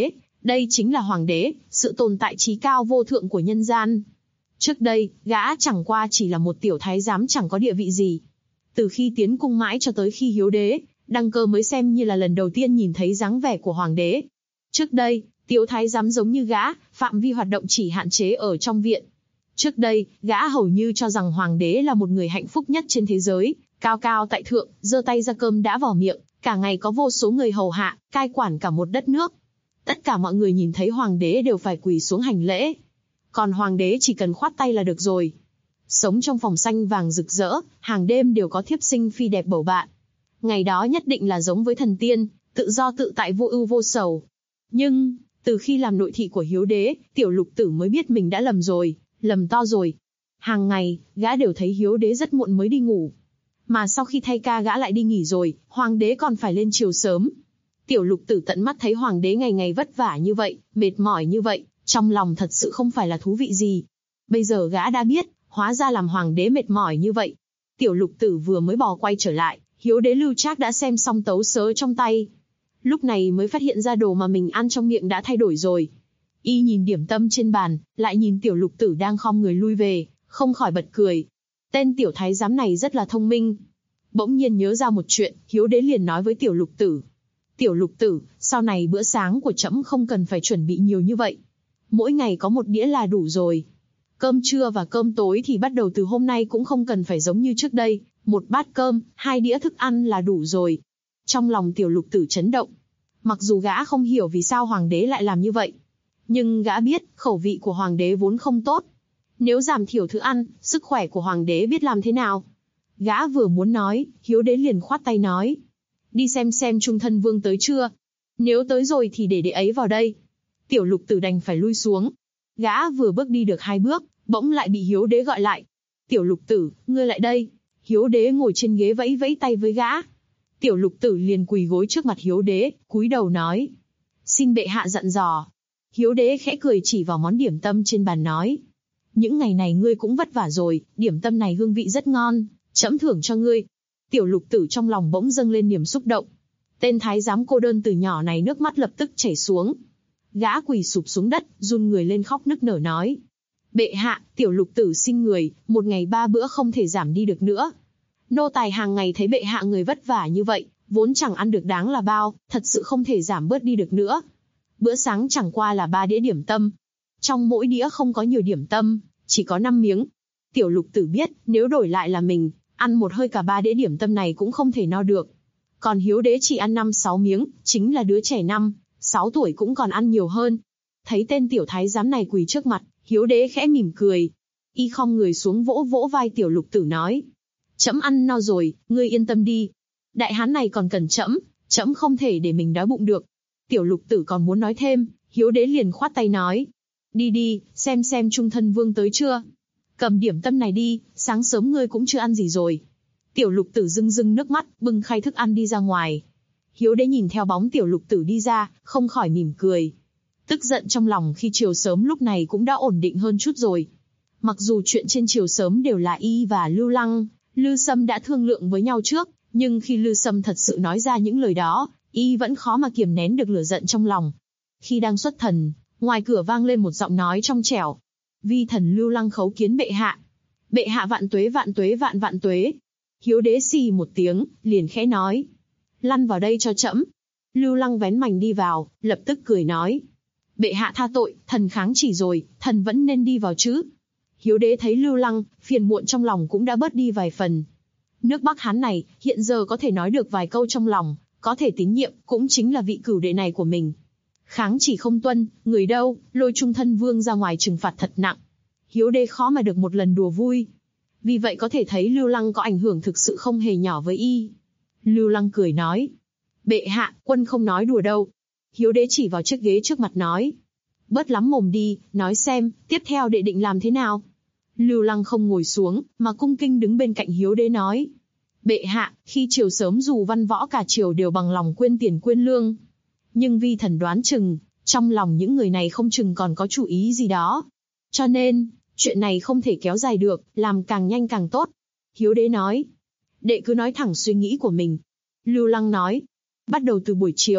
[SPEAKER 2] Đây chính là hoàng đế, sự tồn tại trí cao vô thượng của nhân gian. Trước đây, gã chẳng qua chỉ là một tiểu thái giám chẳng có địa vị gì. Từ khi tiến cung mãi cho tới khi hiếu đế đăng cơ mới xem như là lần đầu tiên nhìn thấy dáng vẻ của hoàng đế. Trước đây, tiểu thái giám giống như gã, phạm vi hoạt động chỉ hạn chế ở trong viện. Trước đây, gã hầu như cho rằng hoàng đế là một người hạnh phúc nhất trên thế giới, cao cao tại thượng, giơ tay ra cơm đã vào miệng, cả ngày có vô số người hầu hạ, cai quản cả một đất nước. Tất cả mọi người nhìn thấy hoàng đế đều phải quỳ xuống hành lễ. Còn hoàng đế chỉ cần khoát tay là được rồi. Sống trong phòng xanh vàng rực rỡ, hàng đêm đều có thiếp sinh phi đẹp bầu bạn. Ngày đó nhất định là giống với thần tiên, tự do tự tại vô ưu vô sầu. Nhưng, từ khi làm nội thị của hiếu đế, tiểu lục tử mới biết mình đã lầm rồi, lầm to rồi. Hàng ngày, gã đều thấy hiếu đế rất muộn mới đi ngủ. Mà sau khi thay ca gã lại đi nghỉ rồi, hoàng đế còn phải lên chiều sớm. Tiểu lục tử tận mắt thấy hoàng đế ngày ngày vất vả như vậy, mệt mỏi như vậy, trong lòng thật sự không phải là thú vị gì. Bây giờ gã đã biết, hóa ra làm hoàng đế mệt mỏi như vậy. Tiểu lục tử vừa mới bò quay trở lại, hiếu đế Lưu Trác đã xem xong tấu sớ trong tay. Lúc này mới phát hiện ra đồ mà mình ăn trong miệng đã thay đổi rồi. Y nhìn điểm tâm trên bàn, lại nhìn tiểu lục tử đang khom người lui về, không khỏi bật cười. Tên tiểu thái giám này rất là thông minh. Bỗng nhiên nhớ ra một chuyện, hiếu đế liền nói với tiểu lục tử. Tiểu lục tử, sau này bữa sáng của trẫm không cần phải chuẩn bị nhiều như vậy. Mỗi ngày có một đĩa là đủ rồi. Cơm trưa và cơm tối thì bắt đầu từ hôm nay cũng không cần phải giống như trước đây, một bát cơm, 2 đĩa thức ăn là đủ rồi. Trong lòng tiểu lục tử chấn động. Mặc dù gã không hiểu vì sao hoàng đế lại làm như vậy, nhưng gã biết khẩu vị của hoàng đế vốn không tốt. Nếu giảm thiểu thức ăn, sức khỏe của hoàng đế biết làm thế nào. Gã vừa muốn nói, hiếu đế liền khoát tay nói. Đi xem trung thân vương tới chưa? Nếu tới rồi thì để đệ ấy vào đây. Tiểu lục tử đành phải lui xuống. Gã vừa bước đi được 2 bước, bỗng lại bị hiếu đế gọi lại. Tiểu lục tử, ngươi lại đây. Hiếu đế ngồi trên ghế vẫy vẫy tay với gã. Tiểu lục tử liền quỳ gối trước mặt hiếu đế, cúi đầu nói. Xin bệ hạ dặn dò. Hiếu đế khẽ cười chỉ vào món điểm tâm trên bàn nói. Những ngày này ngươi cũng vất vả rồi, điểm tâm này hương vị rất ngon, trẫm thưởng cho ngươi. Tiểu lục tử trong lòng bỗng dâng lên niềm xúc động. Tên thái giám cô đơn từ nhỏ này nước mắt lập tức chảy xuống. Gã quỳ sụp xuống đất, run người lên khóc nức nở nói. Bệ hạ, tiểu lục tử xin người, 1 ngày 3 bữa không thể giảm đi được nữa. Nô tài hàng ngày thấy bệ hạ người vất vả như vậy, vốn chẳng ăn được đáng là bao, thật sự không thể giảm bớt đi được nữa. Bữa sáng chẳng qua là 3 đĩa điểm tâm. Trong mỗi đĩa không có nhiều điểm tâm, chỉ có 5 miếng. Tiểu lục tử biết, nếu đổi lại là mình, ăn một hơi cả 3 đĩa điểm tâm này cũng không thể no được. Còn hiếu đế chỉ ăn 5-6 miếng, chính là đứa trẻ 5-6 tuổi cũng còn ăn nhiều hơn. Thấy tên tiểu thái giám này quỳ trước mặt, hiếu đế khẽ mỉm cười. Y khom người xuống vỗ vỗ vai tiểu lục tử nói. Trẫm ăn no rồi, ngươi yên tâm đi. Đại hán này còn cần trẫm không thể để mình đói bụng được. Tiểu lục tử còn muốn nói thêm, hiếu đế liền khoát tay nói. Đi, xem trung thân vương tới chưa. Cầm điểm tâm này đi, sáng sớm ngươi cũng chưa ăn gì rồi. Tiểu lục tử rưng nước mắt, bưng khay thức ăn đi ra ngoài. Hiếu đế nhìn theo bóng tiểu lục tử đi ra, không khỏi mỉm cười. Tức giận trong lòng khi chiều sớm lúc này cũng đã ổn định hơn chút rồi. Mặc dù chuyện trên chiều sớm đều là Y và Lưu Lăng, Lư Sâm đã thương lượng với nhau trước, nhưng khi Lư Sâm thật sự nói ra những lời đó, Y vẫn khó mà kiềm nén được lửa giận trong lòng. Khi đang xuất thần, ngoài cửa vang lên một giọng nói trong trẻo. Vi thần Lưu Lăng khấu kiến bệ hạ. Bệ hạ vạn tuế vạn tuế. Hiếu đế xì một tiếng, liền khẽ nói. Lăn vào đây cho trẫm. Lưu Lăng vén mành đi vào, lập tức cười nói. Bệ hạ tha tội, thần kháng chỉ rồi, thần vẫn nên đi vào chứ. Hiếu đế thấy Lưu Lăng, phiền muộn trong lòng cũng đã bớt đi vài phần. Nước Bắc Hán này, hiện giờ có thể nói được vài câu trong lòng, có thể tín nhiệm, cũng chính là vị cửu đệ này của mình. Kháng chỉ không tuân, người đâu, lôi trung thân vương ra ngoài trừng phạt thật nặng. Hiếu đế khó mà được một lần đùa vui. Vì vậy có thể thấy Lưu Lăng có ảnh hưởng thực sự không hề nhỏ với Y. Lưu Lăng cười nói. Bệ hạ, quân không nói đùa đâu. Hiếu đế chỉ vào chiếc ghế trước mặt nói. Bớt lắm mồm đi, nói xem, tiếp theo đệ định làm thế nào. Lưu Lăng không ngồi xuống, mà cung kính đứng bên cạnh hiếu đế nói. Bệ hạ, khi triều sớm dù văn võ cả triều đều bằng lòng quên tiền quên lương. Nhưng vi thần đoán chừng, trong lòng những người này không chừng còn có chủ ý gì đó. Cho nên, chuyện này không thể kéo dài được, làm càng nhanh càng tốt. Hiếu đế nói. Đệ cứ nói thẳng suy nghĩ của mình. Lưu Lăng nói. Bắt đầu từ buổi chiều,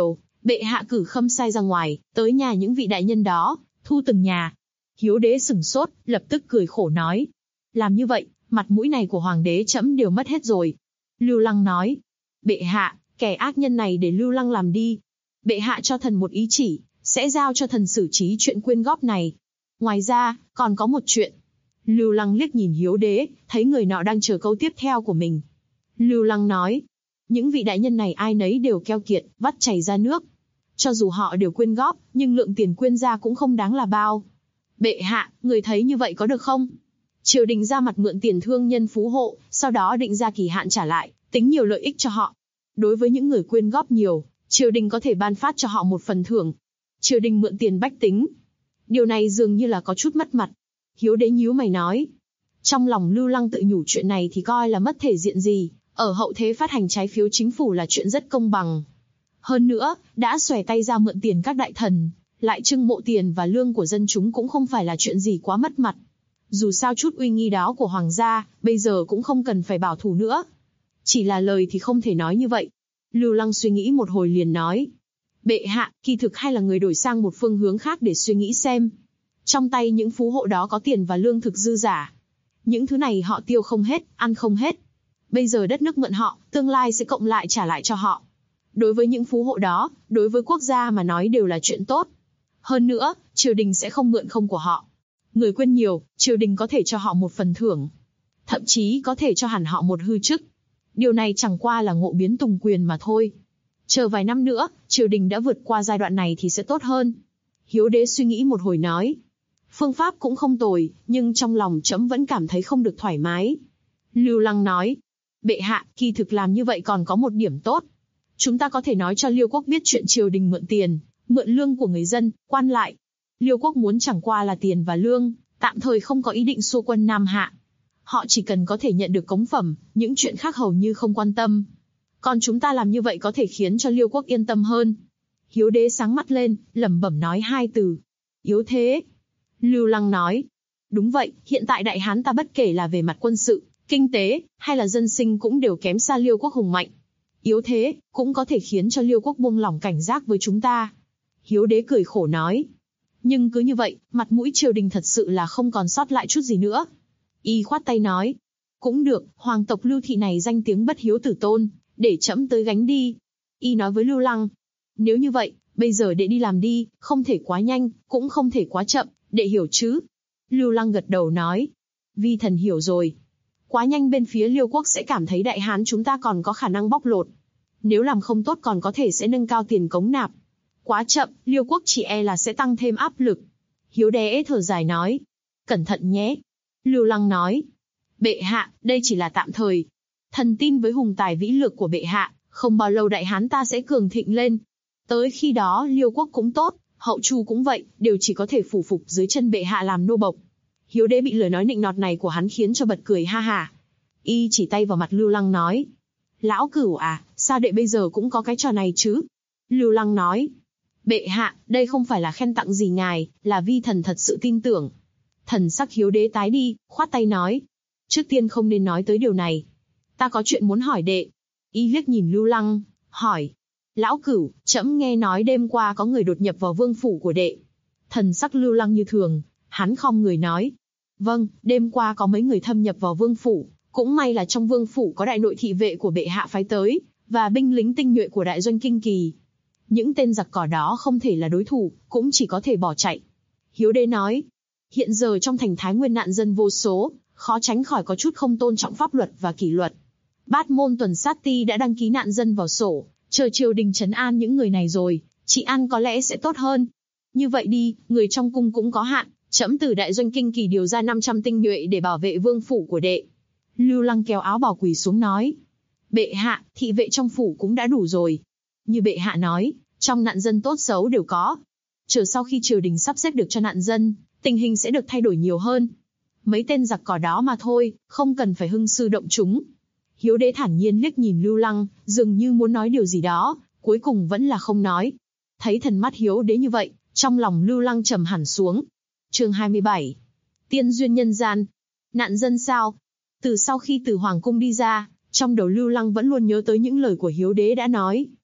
[SPEAKER 2] Bệ hạ cử khâm sai ra ngoài, tới nhà những vị đại nhân đó, thu từng nhà. Hiếu đế sửng sốt, lập tức cười khổ nói. Làm như vậy, mặt mũi này của hoàng đế trẫm đều mất hết rồi. Lưu Lăng nói. Bệ hạ, kẻ ác nhân này để Lưu Lăng làm đi. Bệ hạ cho thần một ý chỉ, sẽ giao cho thần xử trí chuyện quyên góp này. Ngoài ra, còn có một chuyện. Lưu Lăng liếc nhìn Hiếu đế, thấy người nọ đang chờ câu tiếp theo của mình. Lưu Lăng nói. Những vị đại nhân này ai nấy đều keo kiệt, vắt chảy ra nước. Cho dù họ đều quyên góp, nhưng lượng tiền quyên ra cũng không đáng là bao. Bệ hạ, người thấy như vậy có được không? Triều đình ra mặt mượn tiền thương nhân phú hộ, sau đó định ra kỳ hạn trả lại, tính nhiều lợi ích cho họ. Đối với những người quyên góp nhiều, triều đình có thể ban phát cho họ một phần thưởng. Triều đình mượn tiền bách tính. Điều này dường như là có chút mất mặt. Hiếu đế nhíu mày nói. Trong lòng Lưu Lăng tự nhủ chuyện này thì coi là mất thể diện gì, ở hậu thế phát hành trái phiếu chính phủ là chuyện rất công bằng. Hơn nữa, đã xòe tay ra mượn tiền các đại thần, lại trưng mộ tiền và lương của dân chúng cũng không phải là chuyện gì quá mất mặt. Dù sao chút uy nghi đó của hoàng gia, bây giờ cũng không cần phải bảo thủ nữa. Chỉ là lời thì không thể nói như vậy. Lưu Lăng suy nghĩ một hồi liền nói. Bệ hạ, kỳ thực hay là người đổi sang một phương hướng khác để suy nghĩ xem. Trong tay những phú hộ đó có tiền và lương thực dư giả. Những thứ này họ tiêu không hết, ăn không hết. Bây giờ đất nước mượn họ, tương lai sẽ cộng lại trả lại cho họ. Đối với những phú hộ đó, đối với quốc gia mà nói đều là chuyện tốt. Hơn nữa, triều đình sẽ không mượn không của họ. Người quyên nhiều, triều đình có thể cho họ một phần thưởng. Thậm chí có thể cho hẳn họ một hư chức. Điều này chẳng qua là ngộ biến tùng quyền mà thôi. Chờ vài năm nữa, triều đình đã vượt qua giai đoạn này thì sẽ tốt hơn. Hiếu đế suy nghĩ một hồi nói. Phương pháp cũng không tồi, nhưng trong lòng trẫm vẫn cảm thấy không được thoải mái. Lưu Lăng nói. Bệ hạ, kỳ thực làm như vậy còn có một điểm tốt. Chúng ta có thể nói cho Liêu quốc biết chuyện triều đình mượn tiền, mượn lương của người dân, quan lại. Liêu quốc muốn chẳng qua là tiền và lương, tạm thời không có ý định xua quân Nam Hạ. Họ chỉ cần có thể nhận được cống phẩm, những chuyện khác hầu như không quan tâm. Còn chúng ta làm như vậy có thể khiến cho Liêu quốc yên tâm hơn. Hiếu đế sáng mắt lên, lẩm bẩm nói hai từ. Yếu thế. Lưu Lăng nói. Đúng vậy, hiện tại Đại Hán ta bất kể là về mặt quân sự, kinh tế, hay là dân sinh cũng đều kém xa Liêu quốc hùng mạnh. Yếu thế, cũng có thể khiến cho Liêu quốc buông lỏng cảnh giác với chúng ta. Hiếu đế cười khổ nói. Nhưng cứ như vậy, mặt mũi triều đình thật sự là không còn sót lại chút gì nữa. Y khoát tay nói. Cũng được, hoàng tộc Lưu thị này danh tiếng bất hiếu tử tôn, để trẫm tới gánh đi. Y nói với Lưu Lăng. Nếu như vậy, bây giờ đệ đi làm đi, không thể quá nhanh, cũng không thể quá chậm, đệ hiểu chứ? Lưu Lăng gật đầu nói. Vi thần hiểu rồi. Quá nhanh bên phía Liêu quốc sẽ cảm thấy Đại Hán chúng ta còn có khả năng bóc lột. Nếu làm không tốt còn có thể sẽ nâng cao tiền cống nạp. Quá chậm, Liêu quốc chỉ e là sẽ tăng thêm áp lực. Hiếu đế thở dài nói. Cẩn thận nhé. Lưu Lăng nói. Bệ hạ, đây chỉ là tạm thời. Thần tin với hùng tài vĩ lược của bệ hạ, không bao lâu Đại Hán ta sẽ cường thịnh lên. Tới khi đó Liêu quốc cũng tốt, Hậu Chu cũng vậy, đều chỉ có thể phủ phục dưới chân bệ hạ làm nô bộc. Hiếu đế bị lời nói nịnh nọt này của hắn khiến cho bật cười ha ha. Y chỉ tay vào mặt Lưu Lăng nói. Lão Cửu à, sao đệ bây giờ cũng có cái trò này chứ? Lưu Lăng nói. Bệ hạ, đây không phải là khen tặng gì ngài, là vi thần thật sự tin tưởng. Thần sắc Hiếu đế tái đi, khoát tay nói. Trước tiên không nên nói tới điều này. Ta có chuyện muốn hỏi đệ. Y liếc nhìn Lưu Lăng, hỏi. Lão Cửu, trẫm nghe nói đêm qua có người đột nhập vào vương phủ của đệ. Thần sắc Lưu Lăng như thường, hắn khom người nói. Vâng, đêm qua có mấy người thâm nhập vào vương phủ, cũng may là trong vương phủ có đại nội thị vệ của bệ hạ phái tới, và binh lính tinh nhuệ của đại doanh Kinh Kỳ. Những tên giặc cỏ đó không thể là đối thủ, cũng chỉ có thể bỏ chạy. Hiếu đế nói. Hiện giờ trong thành Thái Nguyên nạn dân vô số, khó tránh khỏi có chút không tôn trọng pháp luật và kỷ luật. Bát Môn Tuần Sát Ti đã đăng ký nạn dân vào sổ, chờ triều đình trấn an những người này rồi, trị an có lẽ sẽ tốt hơn. Như vậy đi, người trong cung cũng có hạn, trẫm từ đại doanh Kinh Kỳ điều ra 500 tinh nhuệ để bảo vệ vương phủ của đệ. Lưu Lăng kéo áo bào quỳ xuống nói. Bệ hạ, thị vệ trong phủ cũng đã đủ rồi. Như bệ hạ nói, trong nạn dân tốt xấu đều có. Chờ sau khi triều đình sắp xếp được cho nạn dân, tình hình sẽ được thay đổi nhiều hơn. Mấy tên giặc cỏ đó mà thôi, không cần phải hưng sư động chúng. Hiếu đế thản nhiên liếc nhìn Lưu Lăng, dường như muốn nói điều gì đó, cuối cùng vẫn là không nói. Thấy thần mắt Hiếu đế như vậy, trong lòng Lưu Lăng trầm hẳn xuống. Chương 27. Tiên duyên nhân gian. Nạn dân sao? Từ sau khi từ hoàng cung đi ra, trong đầu Lưu Lăng vẫn luôn nhớ tới những lời của Hiếu đế đã nói.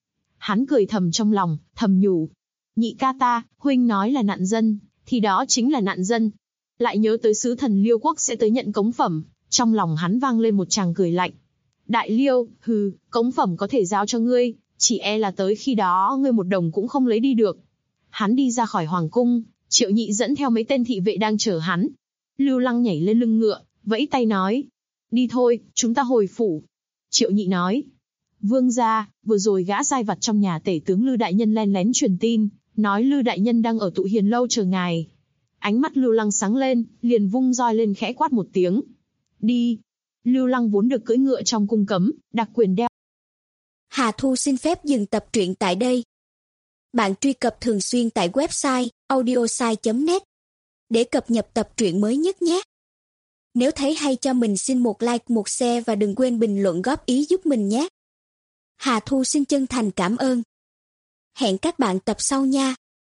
[SPEAKER 2] Hắn cười thầm trong lòng, thầm nhủ. Nhị ca ta, huynh nói là nạn dân, thì đó chính là nạn dân. Lại nhớ tới sứ thần Liêu quốc sẽ tới nhận cống phẩm, trong lòng hắn vang lên một tràng cười lạnh. Đại Liêu, hừ, cống phẩm có thể giao cho ngươi, chỉ e là tới khi đó ngươi một đồng cũng không lấy đi được. Hắn đi ra khỏi hoàng cung, Triệu Nhị dẫn theo mấy tên thị vệ đang chờ hắn. Lưu Lăng nhảy lên lưng ngựa, vẫy tay nói. Đi thôi, chúng ta hồi phủ. Triệu Nhị nói. Vương gia, vừa rồi gã sai vặt trong nhà tể tướng Lư đại nhân len lén truyền tin, nói Lư đại nhân đang ở Tụ Hiền lâu chờ ngài. Ánh mắt Lưu Lăng sáng lên, liền vung roi lên khẽ quát một tiếng. Đi. Lưu Lăng vốn được cưỡi ngựa trong cung cấm, đặc quyền đeo.
[SPEAKER 3] Hà Thu xin phép dừng tập truyện tại đây. Bạn truy cập thường xuyên tại website audiosai.net để cập nhật tập truyện mới nhất nhé. Nếu thấy hay cho mình xin một like, một share và đừng quên bình luận góp ý giúp mình nhé. Hà Thu xin chân thành cảm ơn. Hẹn các bạn tập sau nha.